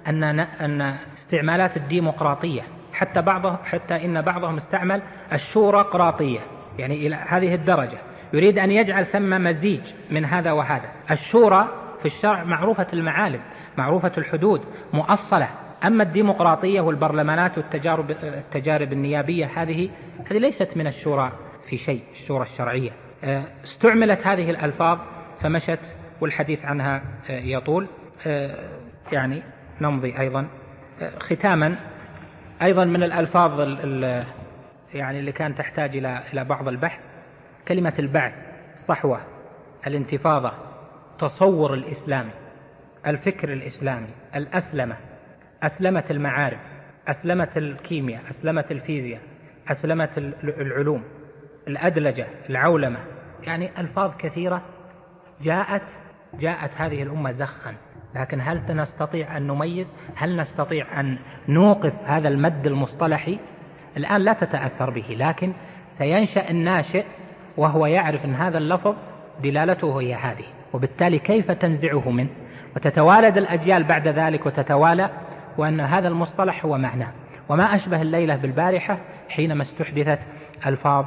أن أن استعمالات الديمقراطية حتى بعضهم حتى إن بعضهم استعمل الشورقراطية، يعني إلى هذه الدرجة يريد أن يجعل ثم مزيج من هذا وهذا. الشورى في الشرع معروفة المعالم، معروفة الحدود، مؤصلة. أما الديمقراطية والبرلمانات والتجارب التجارب النيابية هذه هذه ليست من الشورى في شيء، الشورى الشرعية. استعملت هذه الألفاظ فمشت والحديث عنها يطول، يعني نمضي أيضا. ختاما أيضا من الألفاظ يعني اللي كان تحتاج إلى إلى بعض البحث كلمة البعث، الصحوة، الانتفاضة، تصور الإسلامي، الفكر الإسلامي، الأسلمة، أسلمة المعارف، أسلمة الكيمياء، أسلمة الفيزياء، أسلمة العلوم، الأدلجة، العولمة، يعني ألفاظ كثيرة جاءت جاءت هذه الأمة زخا. لكن هل نستطيع أن نميز؟ هل نستطيع أن نوقف هذا المد المصطلحي؟ الآن لا تتأثر به، لكن سينشأ الناشئ وهو يعرف أن هذا اللفظ دلالته هي هذه، وبالتالي كيف تنزعه منه؟ وتتوالد الأجيال بعد ذلك وتتوالى، وأن هذا المصطلح هو معناه. وما أشبه الليلة بالبارحة حينما استحدثت ألفاظ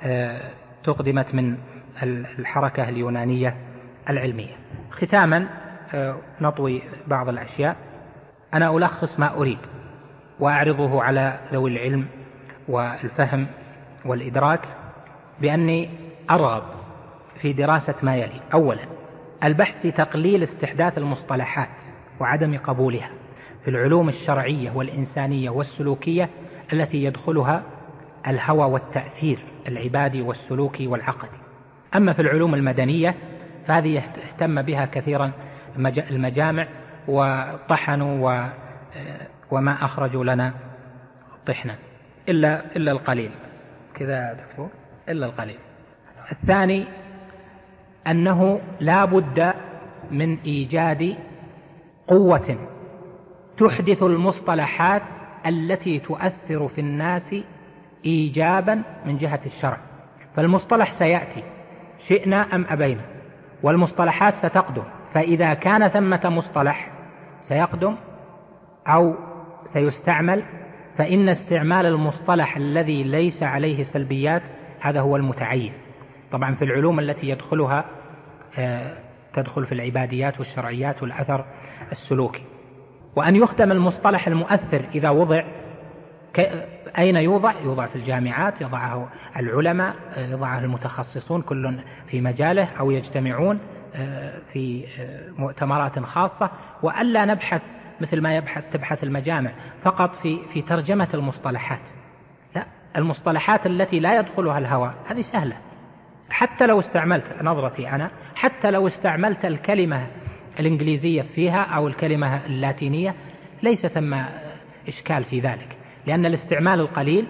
تقدمت من الحركة اليونانية العلمية. ختاما نطوي بعض الأشياء. أنا ألخص ما أريد وأعرضه على ذوي العلم والفهم والإدراك بأني أرغب في دراسة ما يلي. أولا، البحث في تقليل استحداث المصطلحات وعدم قبولها في العلوم الشرعية والإنسانية والسلوكية التي يدخلها الهوى والتأثير العبادي والسلوكي والعقدي. أما في العلوم المدنية فهذه اهتم بها كثيرا المجامع وطحنوا وما أخرجوا لنا طحنا إلا إلا القليل كذا دكتور، إلا القليل. الثاني أنه لا بد من إيجاد قوة تحدث المصطلحات التي تؤثر في الناس إيجابا من جهة الشرع. فالمصطلح سيأتي شئنا أم أبينا، والمصطلحات ستقدم. فإذا كان ثمة مصطلح سيقدم أو سيستعمل، فإن استعمال المصطلح الذي ليس عليه سلبيات هذا هو المتعين. طبعا في العلوم التي يدخلها تدخل في العباديات والشرعيات والأثر السلوكي. وأن يخدم المصطلح المؤثر إذا وضع، أين يوضع؟ يوضع في الجامعات، يضعه العلماء، يضعه المتخصصون كل في مجاله، أو يجتمعون في مؤتمرات خاصة. وألا نبحث مثل ما يبحث تبحث المجامع فقط في في ترجمة المصطلحات. لا، المصطلحات التي لا يدخلها الهوى هذه سهلة. حتى لو استعملت، نظرتي أنا، حتى لو استعملت الكلمة الإنجليزية فيها أو الكلمة اللاتينية ليس ثم إشكال في ذلك، لأن الاستعمال القليل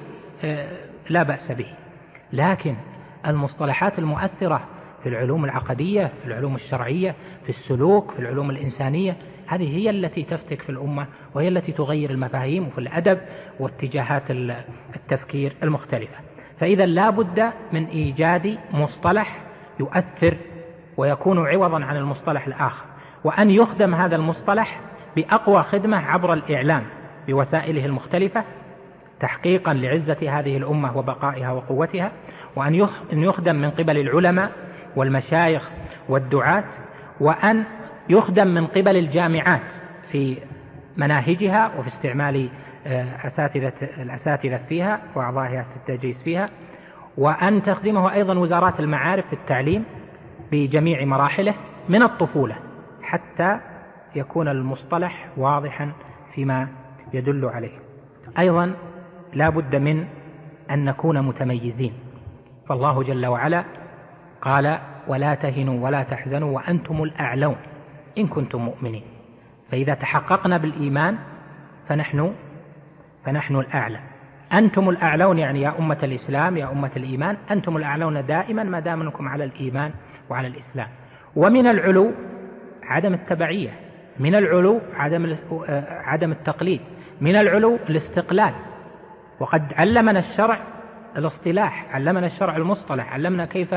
لا بأس به. لكن المصطلحات المؤثرة في العلوم العقدية، في العلوم الشرعية، في السلوك، في العلوم الإنسانية، هذه هي التي تفتك في الأمة، وهي التي تغير المفاهيم وفي الأدب واتجاهات التفكير المختلفة. فإذا لا بد من إيجاد مصطلح يؤثر ويكون عوضا عن المصطلح الآخر، وأن يخدم هذا المصطلح بأقوى خدمة عبر الإعلام بوسائله المختلفة تحقيقا لعزة هذه الأمة وبقائها وقوتها، وأن يخدم من قبل العلماء والمشايخ والدعاة، وأن يخدم من قبل الجامعات في مناهجها وفي استعمال أساتذة الأساتذة فيها وأعضاء التدريس فيها، وأن تخدمه أيضا وزارات المعارف في التعليم بجميع مراحله من الطفولة حتى يكون المصطلح واضحا فيما يدل عليه. أيضا لا بد من أن نكون متميزين، فالله جل وعلا قال ولا تهنوا ولا تحزنوا وأنتم الأعلون إن كنتم مؤمنين. فإذا تحققنا بالإيمان فنحن فنحن الأعلى. أنتم الأعلون يعني يا أمة الإسلام، يا أمة الإيمان، أنتم الأعلون دائما ما دام أنكم على الإيمان وعلى الإسلام. ومن العلو عدم التبعية، من العلو عدم عدم التقليد، من العلو الاستقلال. وقد علمنا الشرع الاصطلاح، علمنا الشرع المصطلح، علمنا كيف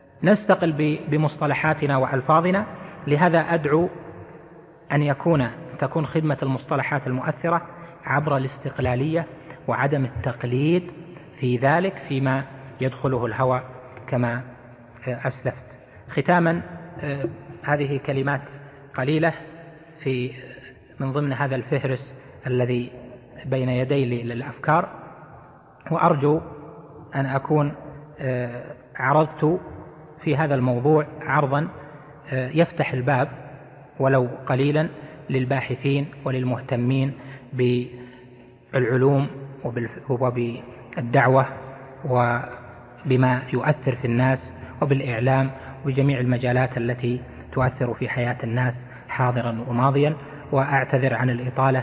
نستقل بمصطلحاتنا وألفاظنا. لهذا أدعو أن يكون تكون خدمة المصطلحات المؤثرة عبر الاستقلالية وعدم التقليد في ذلك فيما يدخله الهوى كما أسلفت. ختاما، هذه كلمات قليلة في من ضمن هذا الفهرس الذي بين يدي للأفكار، وأرجو أن أكون عرضت في هذا الموضوع عرضا يفتح الباب ولو قليلا للباحثين وللمهتمين بالعلوم وبالدعوة وبما يؤثر في الناس وبالإعلام وبجميع المجالات التي تؤثر في حياة الناس حاضرا وماضيا. وأعتذر عن الإطالة،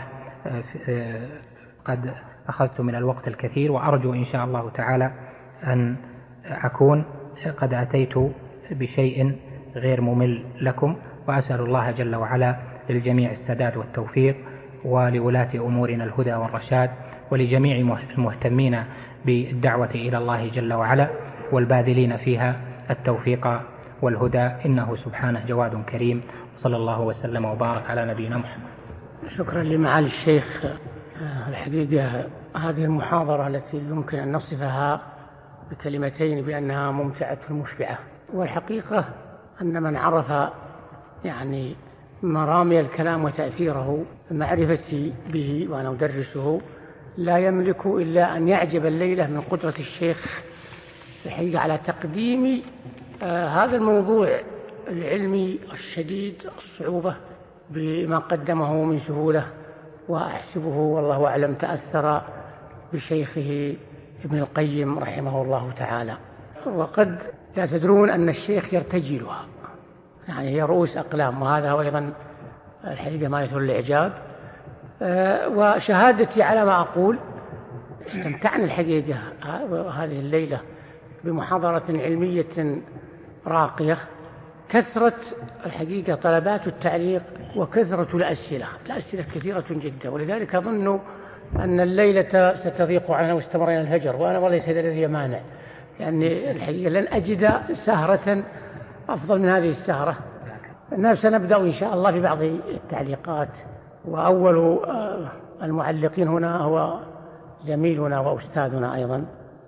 قد أخذت من الوقت الكثير، وأرجو إن شاء الله تعالى أن أكون قد أتيت بشيء غير ممل لكم، وأسأل الله جل وعلا للجميع السداد والتوفيق، ولولاة أمورنا الهدى والرشاد، ولجميع المهتمين بالدعوة إلى الله جل وعلا والباذلين فيها التوفيق والهدى، إنه سبحانه جواد كريم. صلى الله وسلم وبارك على نبينا محمد. شكرا لمعالي الشيخ. الحقيقة هذه المحاضرة التي يمكن أن نصفها بكلمتين بأنها ممتعة مشبعة، والحقيقة أن من عرف يعني مرامي الكلام وتأثيره معرفتي به وأنا أدرسه لا يملك إلا أن يعجب الليلة من قدرة الشيخ الحقيقة على تقديم آه هذا الموضوع العلمي الشديد الصعوبة بما قدمه من سهولة، وأحسبه والله أعلم تأثر بشيخه ابن القيم رحمه الله تعالى. وقد لا تدرون أن الشيخ يرتجلها، يعني هي رؤوس أقلام، وهذا هو أيضا الحقيقة ما يثير الإعجاب. أه وشهادتي على ما أقول، استمتعنا الحقيقة هذه الليلة بمحاضرة علمية راقية، كثرة الحقيقة طلبات التعليق وكثرة الأسئلة الأسئلة كثيرة جدا، ولذلك أظن أن الليلة ستضيق علينا واستمرنا الهجر، وأنا والله ليس لدي مانع، يعني الحقيقة لن أجد سهرة أفضل من هذه السهرة. الناس سنبدأ إن شاء الله ببعض التعليقات، وأول المعلقين هنا هو زميلنا وأستاذنا أيضا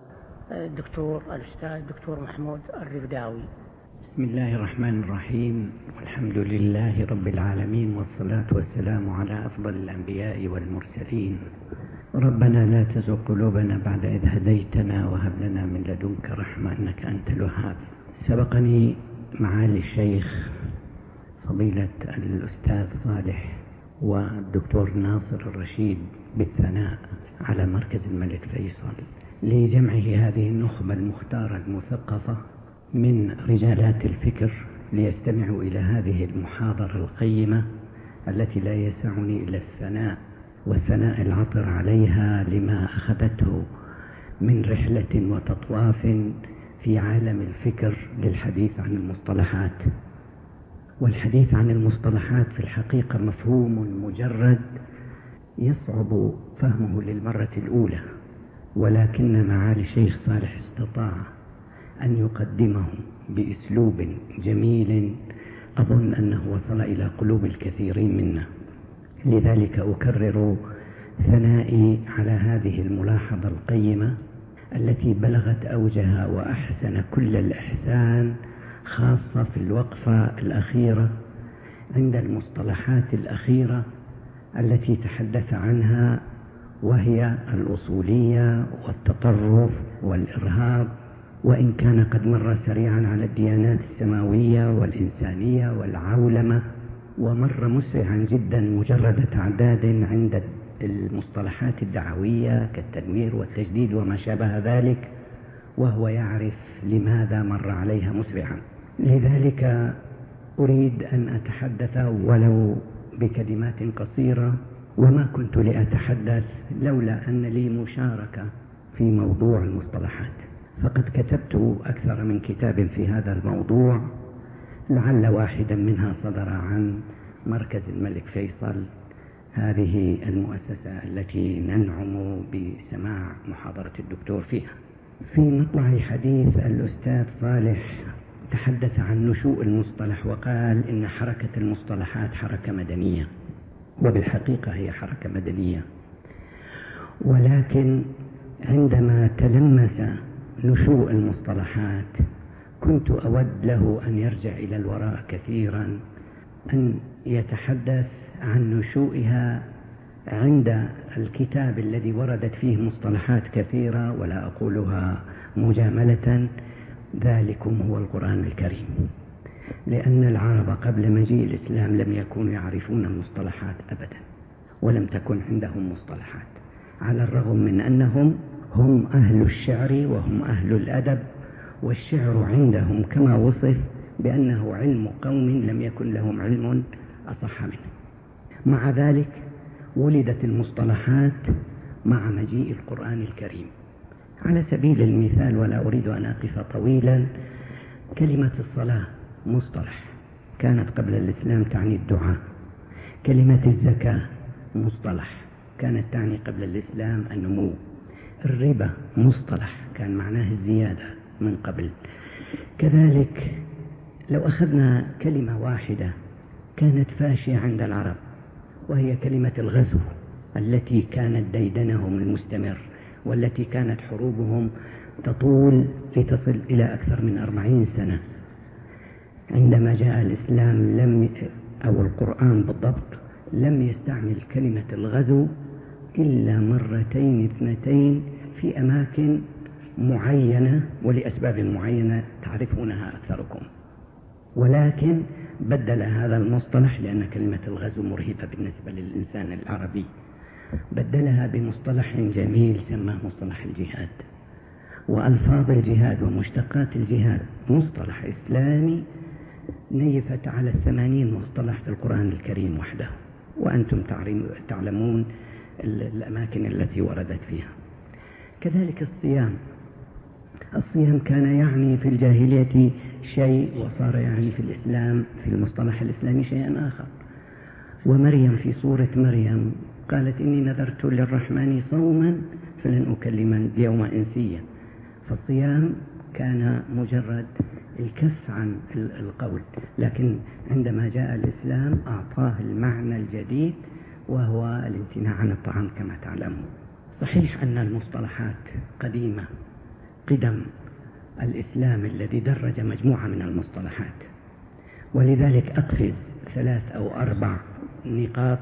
الدكتور الأستاذ الدكتور محمود الربداوي. بسم الله الرحمن الرحيم، والحمد لله رب العالمين، والصلاة والسلام على أفضل الأنبياء والمرسلين. ربنا لا تزغ قلوبنا بعد إذ هديتنا وهب لنا من لدنك رحمة إنك أنت الوهاب. سبقني معالي الشيخ فضيلة الأستاذ صالح والدكتور ناصر الرشيد بالثناء على مركز الملك فيصل لجمعه هذه النخبة المختارة المثقفة من رجالات الفكر ليستمعوا إلى هذه المحاضرة القيمة التي لا يسعني إلا الثناء والثناء العطر عليها لما أخذته من رحلة وتطواف في عالم الفكر للحديث عن المصطلحات. والحديث عن المصطلحات في الحقيقة مفهوم مجرد يصعب فهمه للمرة الأولى، ولكن معالي الشيخ صالح استطاع أن يقدمه بأسلوب جميل أظن أنه وصل إلى قلوب الكثيرين منا. لذلك أكرر ثنائي على هذه الملاحظة القيمة التي بلغت أوجها وأحسن كل الإحسان، خاصة في الوقفة الأخيرة عند المصطلحات الأخيرة التي تحدث عنها، وهي الأصولية والتطرف والإرهاب، وإن كان قد مر سريعا على الديانات السماوية والإنسانية والعولمة، ومر مسرعا جدا مجرد تعداد عند المصطلحات الدعوية كالتنوير والتجديد وما شابه ذلك، وهو يعرف لماذا مر عليها مسرعا. لذلك أريد أن أتحدث ولو بكلمات قصيرة، وما كنت لأتحدث لولا أن لي مشاركة في موضوع المصطلحات، فقد كتبت أكثر من كتاب في هذا الموضوع، لعل واحدا منها صدر عن مركز الملك فيصل، هذه المؤسسة التي ننعم بسماع محاضرة الدكتور فيها. في مطلع حديث الأستاذ صالح تحدث عن نشوء المصطلح، وقال إن حركة المصطلحات حركة مدنية، وبالحقيقة هي حركة مدنية، ولكن عندما تلمس نشوء المصطلحات كنت أود له أن يرجع إلى الوراء كثيرا، أن يتحدث عن نشوئها عند الكتاب الذي وردت فيه مصطلحات كثيرة، ولا أقولها مجاملة، ذلكم هو القرآن الكريم. لأن العرب قبل مجيء الإسلام لم يكونوا يعرفون المصطلحات أبدا، ولم تكن عندهم مصطلحات، على الرغم من أنهم هم أهل الشعر وهم أهل الأدب، والشعر عندهم كما وصف بأنه علم قوم لم يكن لهم علم أصح منه. مع ذلك ولدت المصطلحات مع مجيء القرآن الكريم. على سبيل المثال، ولا أريد أن أقف طويلا، كلمة الصلاة مصطلح كانت قبل الإسلام تعني الدعاء. كلمة الزكاة مصطلح كانت تعني قبل الإسلام النمو. الربا مصطلح كان معناه الزيادة من قبل. كذلك لو أخذنا كلمة واحدة كانت فاشية عند العرب، وهي كلمة الغزو التي كانت ديدنهم المستمر، والتي كانت حروبهم تطول لتصل إلى أكثر من أربعين سنة. عندما جاء الإسلام لم أو القرآن بالضبط لم يستعمل كلمة الغزو إلا مرتين اثنتين في أماكن معينة ولأسباب معينة تعرفونها أكثركم، ولكن بدل هذا المصطلح لأن كلمة الغزو مرهبة بالنسبة للإنسان العربي، بدلها بمصطلح جميل سماه مصطلح الجهاد. وألفاظ الجهاد ومشتقات الجهاد مصطلح إسلامي نيفت على الثمانين مصطلح في القرآن الكريم وحده، وأنتم تعلمون الأماكن التي وردت فيها. كذلك الصيام، الصيام كان يعني في الجاهلية شيء وصار يعني في الإسلام في المصطلح الإسلامي شيئا آخر. ومريم في سورة مريم قالت إني نذرت للرحمن صوما فلن أكلم اليوم إنسيا. فالصيام كان مجرد الكف عن القول، لكن عندما جاء الإسلام أعطاه المعنى الجديد وهو الامتناع عن الطعام كما تعلمون. صحيح أن المصطلحات قديمة قدم الإسلام الذي درج مجموعة من المصطلحات، ولذلك أقفز ثلاث أو أربع نقاط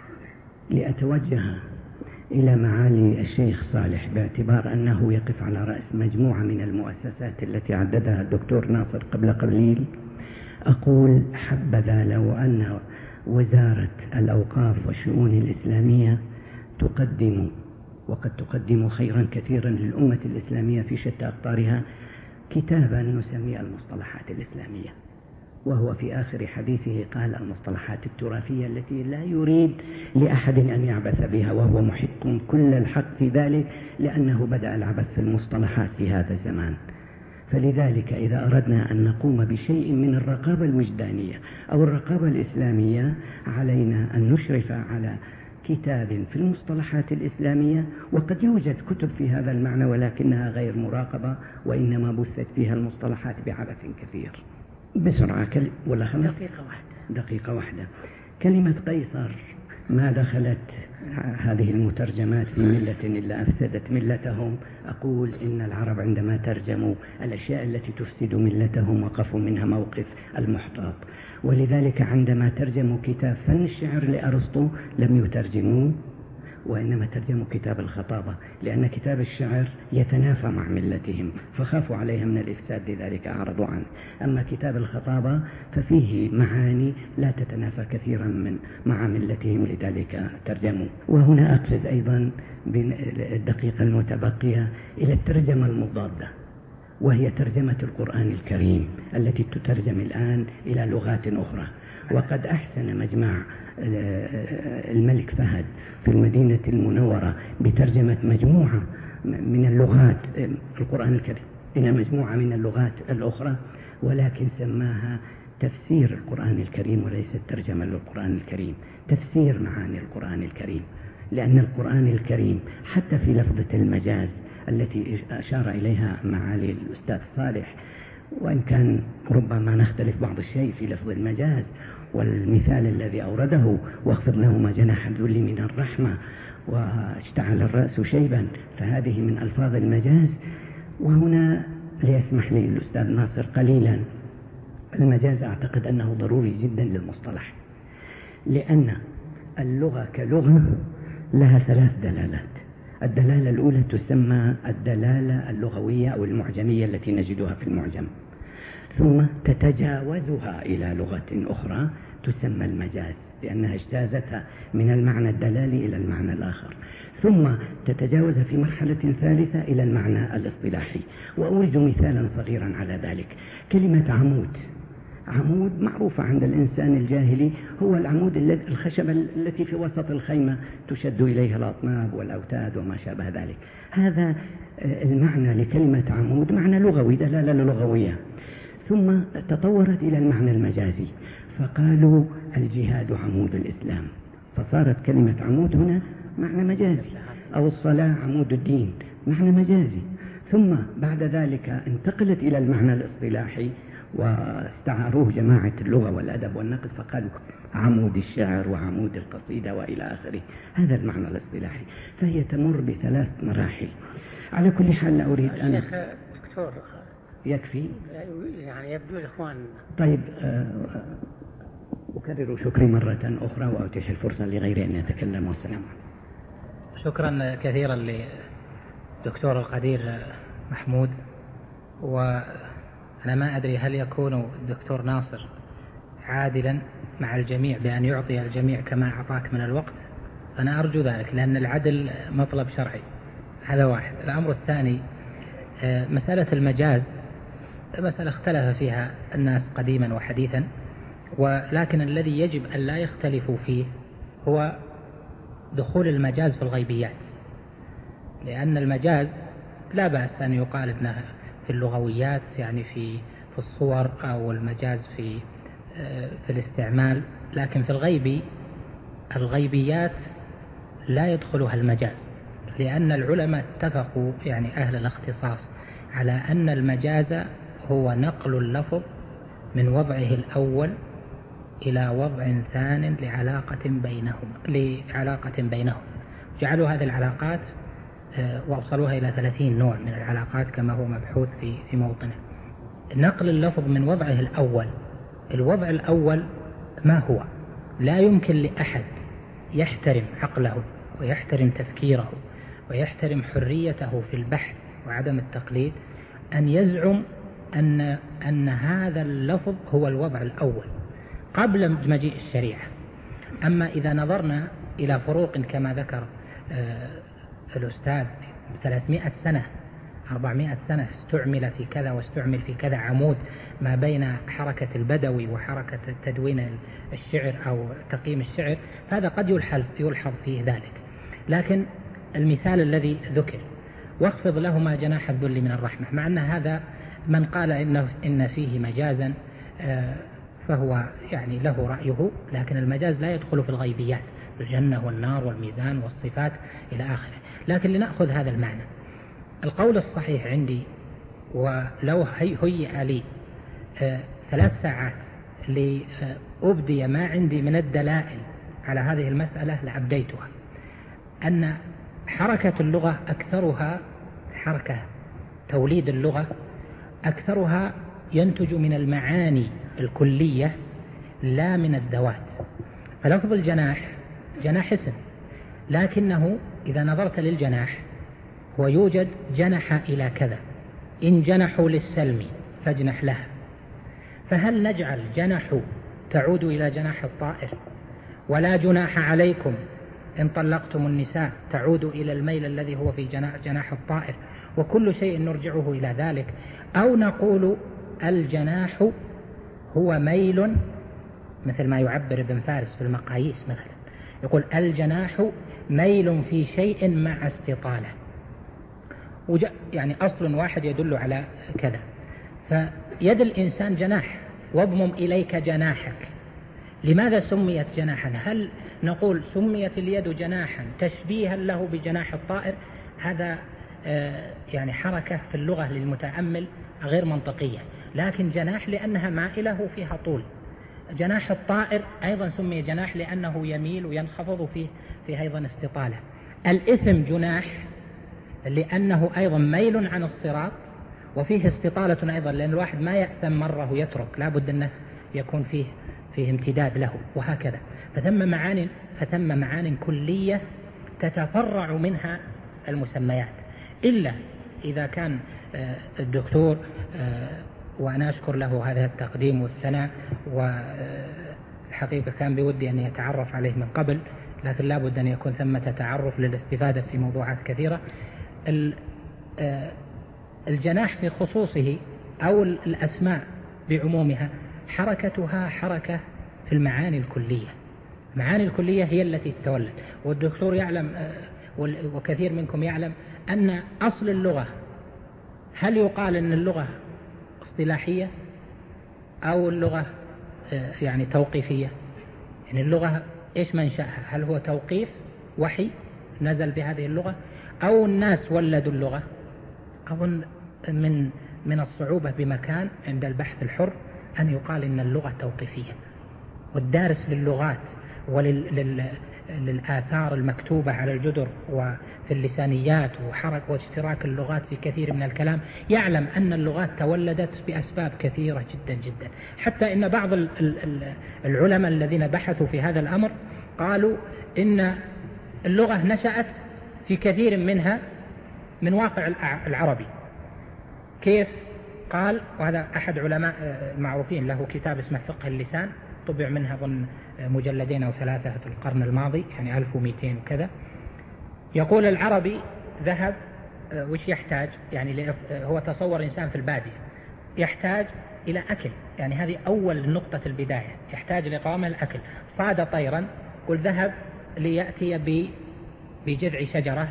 لأتوجه إلى معالي الشيخ صالح، باعتبار أنه يقف على رأس مجموعة من المؤسسات التي عددها الدكتور ناصر قبل قليل. أقول حبذا لو أن وزارة الأوقاف والشؤون الإسلامية تقدم، وقد تقدم خيرا كثيرا للأمة الإسلامية في شتى أقطارها، كتابا نسميه المصطلحات الإسلامية، وهو في آخر حديثه قال المصطلحات التراثية التي لا يريد لأحد أن يعبث بها، وهو محق كل الحق في ذلك لأنه بدأ العبث في المصطلحات في هذا الزمان. فلذلك إذا أردنا أن نقوم بشيء من الرقابة الوجدانية أو الرقابة الإسلامية علينا أن نشرف على كتاب في المصطلحات الإسلامية، وقد يوجد كتب في هذا المعنى ولكنها غير مراقبة، وإنما بثت فيها المصطلحات بعبث كثير. بسرعة كل... ولا خمس دقيقة واحدة دقيقة واحدة كلمة قيصر ما دخلت هذه المترجمات في ملة إلا أفسدت ملتهم. أقول إن العرب عندما ترجموا الأشياء التي تفسد ملتهم وقفوا منها موقف المحتاط، ولذلك عندما ترجموا كتاب فن الشعر لأرسطو لم يترجموه، وإنما ترجموا كتاب الخطابة، لأن كتاب الشعر يتنافى مع ملتهم فخافوا عليها من الإفساد، لذلك أعرضوا عنه. أما كتاب الخطابة ففيه معاني لا تتنافى كثيرا من مع ملتهم، لذلك ترجموا. وهنا أقفز أيضا بالدقيقة المتبقية إلى الترجمة المضادة، وهي ترجمة القرآن الكريم التي تترجم الآن إلى لغات أخرى. وقد أحسن مجمع الملك فهد في المدينة المنورة بترجمة مجموعة من اللغات القرآن الكريم إلى مجموعة من اللغات الأخرى، ولكن سماها تفسير القرآن الكريم وليس ترجمة للقرآن الكريم، تفسير معاني القرآن الكريم. لأن القرآن الكريم حتى في لفظة المجاز التي أشار إليها معالي الأستاذ صالح، وإن كان ربما نختلف بعض الشيء في لفظ المجاز، والمثال الذي أورده واخفض لهما جناح الذل من الرحمة واشتعل الرأس شيبا، فهذه من ألفاظ المجاز. وهنا ليسمح لي الأستاذ ناصر قليلا، المجاز أعتقد أنه ضروري جدا للمصطلح، لأن اللغة كلغة لها ثلاث دلالات. الدلالة الأولى تسمى الدلالة اللغوية أو المعجمية التي نجدها في المعجم، ثم تتجاوزها إلى لغة أخرى تسمى المجاز لأنها اجتازتها من المعنى الدلالي إلى المعنى الآخر، ثم تتجاوز في مرحلة ثالثة إلى المعنى الاصطلاحي. وأورد مثالا صغيرا على ذلك. كلمة عمود، عمود معروفة عند الإنسان الجاهلي، هو العمود الخشبة التي في وسط الخيمة تشد إليها الأطناب والأوتاد وما شابه ذلك. هذا المعنى لكلمة عمود معنى لغوي، دلالة لغوية، ثم تطورت إلى المعنى المجازي فقالوا الجهاد عمود الإسلام، فصارت كلمة عمود هنا معنى مجازي، أو الصلاة عمود الدين معنى مجازي. ثم بعد ذلك انتقلت إلى المعنى الاصطلاحي واستعاروه جماعة اللغة والأدب والنقد فقالوا عمود الشعر وعمود القصيدة وإلى آخره. هذا المعنى الاصطلاحي، فهي تمر بثلاث مراحل. على كل حال لا أريد أن دكتور يكفي يعني يبدو الإخوان. طيب أكرر شكري مرة أخرى وأتيح الفرصة لغيري أن يتكلم، والسلام عليكم. شكرا كثيرا للدكتور القدير محمود. وأنا ما أدري هل يكون الدكتور ناصر عادلا مع الجميع بأن يعطي الجميع كما أعطاك من الوقت، أنا أرجو ذلك لأن العدل مطلب شرعي. هذا واحد. الأمر الثاني مسألة المجاز مسألة اختلف فيها الناس قديما وحديثا، ولكن الذي يجب أن لا يختلفوا فيه هو دخول المجاز في الغيبيات، لأن المجاز لا بأس أن يقال أنه في اللغويات يعني في في الصور أو المجاز في في الاستعمال، لكن في الغيب الغيبيات لا يدخلها المجاز، لأن العلماء اتفقوا يعني أهل الاختصاص على أن المجاز هو نقل اللفظ من وضعه الأول إلى وضع ثان لعلاقة بينهم لعلاقة بينهم جعلوا هذه العلاقات وأوصلوها إلى ثلاثين نوع من العلاقات كما هو مبحوث في في موطنه. نقل اللفظ من وضعه الأول، الوضع الأول ما هو؟ لا يمكن لأحد يحترم عقله ويحترم تفكيره ويحترم حريته في البحث وعدم التقليد أن يزعم أن أن هذا اللفظ هو الوضع الأول قبل مجيء الشريعة. أما إذا نظرنا إلى فروق كما ذكر الأستاذ ثلاثمائة سنة أربعمائة سنة استعمل في كذا واستعمل في كذا عمود ما بين حركة البدوي وحركة تدوين الشعر أو تقييم الشعر، هذا قد يلحظ يلحظ فيه ذلك. لكن المثال الذي ذكر واخفض لهما جناح الذل من الرحمة، مع أن هذا من قال إنه إن فيه مجازا فهو يعني له رأيه، لكن المجاز لا يدخل في الغيبيات، الجنة والنار والميزان والصفات إلى آخره. لكن لنأخذ هذا المعنى. القول الصحيح عندي، ولو هيئ لي ثلاث ساعات لأبدي ما عندي من الدلائل على هذه المسألة لأبديتها، أن حركة اللغة أكثرها حركة توليد اللغة أكثرها ينتج من المعاني الكلية لا من الذوات. فلفظ الجناح جناح اسم، لكنه إذا نظرت للجناح هو يوجد جنح إلى كذا، إن جنحوا للسلم فاجنح لها، فهل نجعل جنح تعود إلى جناح الطائر؟ ولا جناح عليكم إن طلقتم النساء تعود إلى الميل الذي هو في جناح, جناح الطائر، وكل شيء نرجعه إلى ذلك. أو نقول الجناح هو ميل مثل ما يعبر ابن فارس في المقاييس مثلا، يقول الجناح ميل في شيء مع استطالة، يعني أصل واحد يدل على كذا. فيد الإنسان جناح، واضمم إليك جناحك. لماذا سميت جناحا؟ هل نقول سميت اليد جناحا تشبيها له بجناح الطائر؟ هذا يعني حركة في اللغة للمتأمل غير منطقية. لكن جناح لأنها مائلة فيها طول، جناح الطائر أيضا سمي جناح لأنه يميل وينخفض فيه فيه أيضا استطالة. الإثم جناح لأنه أيضا ميل عن الصراط وفيه استطالة أيضا، لأن الواحد ما يأثم مرة ويترك، لا بد أنه يكون فيه فيه امتداد له، وهكذا. فثم معان فثم معان كلية تتفرع منها المسميات، إلا إذا كان الدكتور، وأنا أشكر له هذا التقديم والثناء، والحقيقة كان بودي أن يتعرف عليه من قبل، لكن لا بد أن يكون ثمة تعرف للاستفادة في موضوعات كثيرة. الجناح في خصوصه أو الأسماء بعمومها حركتها حركة في المعاني الكلية. المعاني الكلية هي التي تتولد، والدكتور يعلم وكثير منكم يعلم أن أصل اللغة، هل يقال أن اللغة اصطلاحية أو اللغة يعني توقيفية؟ يعني اللغة إيش منشأها؟ هل هو توقيف وحي نزل بهذه اللغة، أو الناس ولدوا اللغة؟ أظن من من الصعوبة بمكان عند البحث الحر أن يقال إن اللغة توقيفية، والدارس للغات وللآثار المكتوبة على الجدر وفي اللسانيات وحركة واشتراك اللغات في كثير من الكلام يعلم أن اللغات تولدت بأسباب كثيرة جدا جدا، حتى إن بعض العلماء الذين بحثوا في هذا الأمر قالوا إن اللغة نشأت في كثير منها من واقع العربي. كيف؟ قال، وهذا أحد علماء المعروفين له كتاب اسمه فقه اللسان، طبع منها ضمن مجلدين أو ثلاثة في القرن الماضي، يعني ألف ومئتين وكذا. يقول العربي ذهب وش يحتاج؟ يعني هو تصور إنسان في البادية يحتاج إلى أكل، يعني هذه أول نقطة البداية، يحتاج لقوامه الأكل. صاد طيرا، قل ذهب ليأتي بجذع شجرة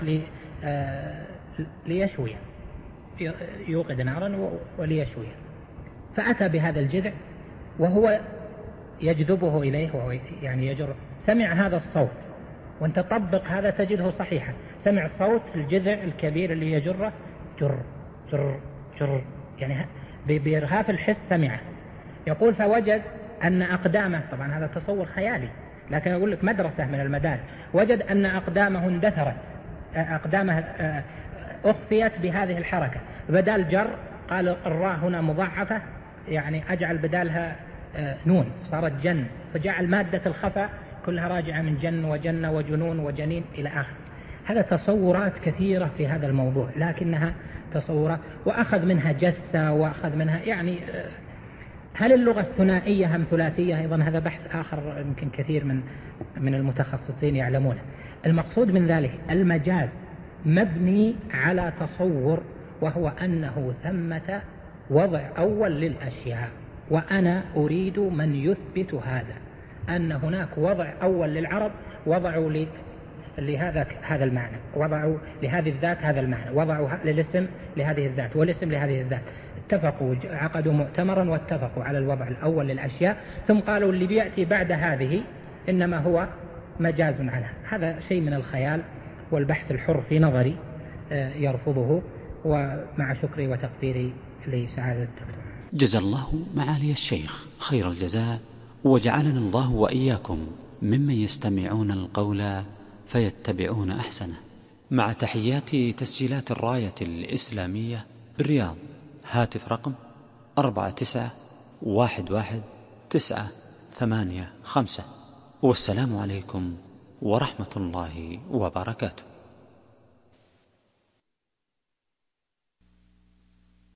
ليشوي، يوقد نارا وليشوي، فأتى بهذا الجذع وهو يجذبه إليه وهو يعني يجر. سمع هذا الصوت، وانت طبق هذا تجده صحيحا. سمع صوت الجذع الكبير اللي يجره، جر جر جر، يعني بإرهاف الحس سمعه. يقول فوجد أن أقدامه، طبعا هذا تصور خيالي لكن أقول لك مدرسة من المدارس، وجد أن أقدامه اندثرت، أقدامه أخفيت بهذه الحركة. بدال جر قال الراء هنا مضاعفة، يعني أجعل بدالها نون صارت جن، فجعل مادة الخفاء كلها راجعة من جن وجن وجنون وجنين إلى آخر. هذا تصورات كثيرة في هذا الموضوع، لكنها تصورات، وأخذ منها جسة وأخذ منها يعني. هل اللغة الثنائية أم ثلاثية؟ أيضا هذا بحث آخر يمكن كثير من من المتخصصين يعلمونه. المقصود من ذلك المجاز مبني على تصور، وهو أنه ثمة وضع أول للأشياء، وأنا أريد من يثبت هذا، أن هناك وضع أول للعرب وضعوا لهذا هذا المعنى، وضعوا لهذه الذات هذا المعنى، وضعوا للاسم لهذه الذات والاسم لهذه الذات. اتفقوا، عقدوا مؤتمرا واتفقوا على الوضع الأول للأشياء، ثم قالوا اللي بيأتي بعد هذه إنما هو مجاز عنها. هذا شيء من الخيال، والبحث الحر في نظري يرفضه، ومع شكري وتقديري لسعادة الدكتور. جزا الله معالي الشيخ خير الجزاء، وجعلنا الله وإياكم ممن يستمعون القول فيتبعون أحسنه. مع تحيات تسجيلات الراية الإسلامية بالرياض، هاتف رقم أربعة تسعة واحد واحد تسعة ثمانية خمسة، والسلام عليكم ورحمة الله وبركاته.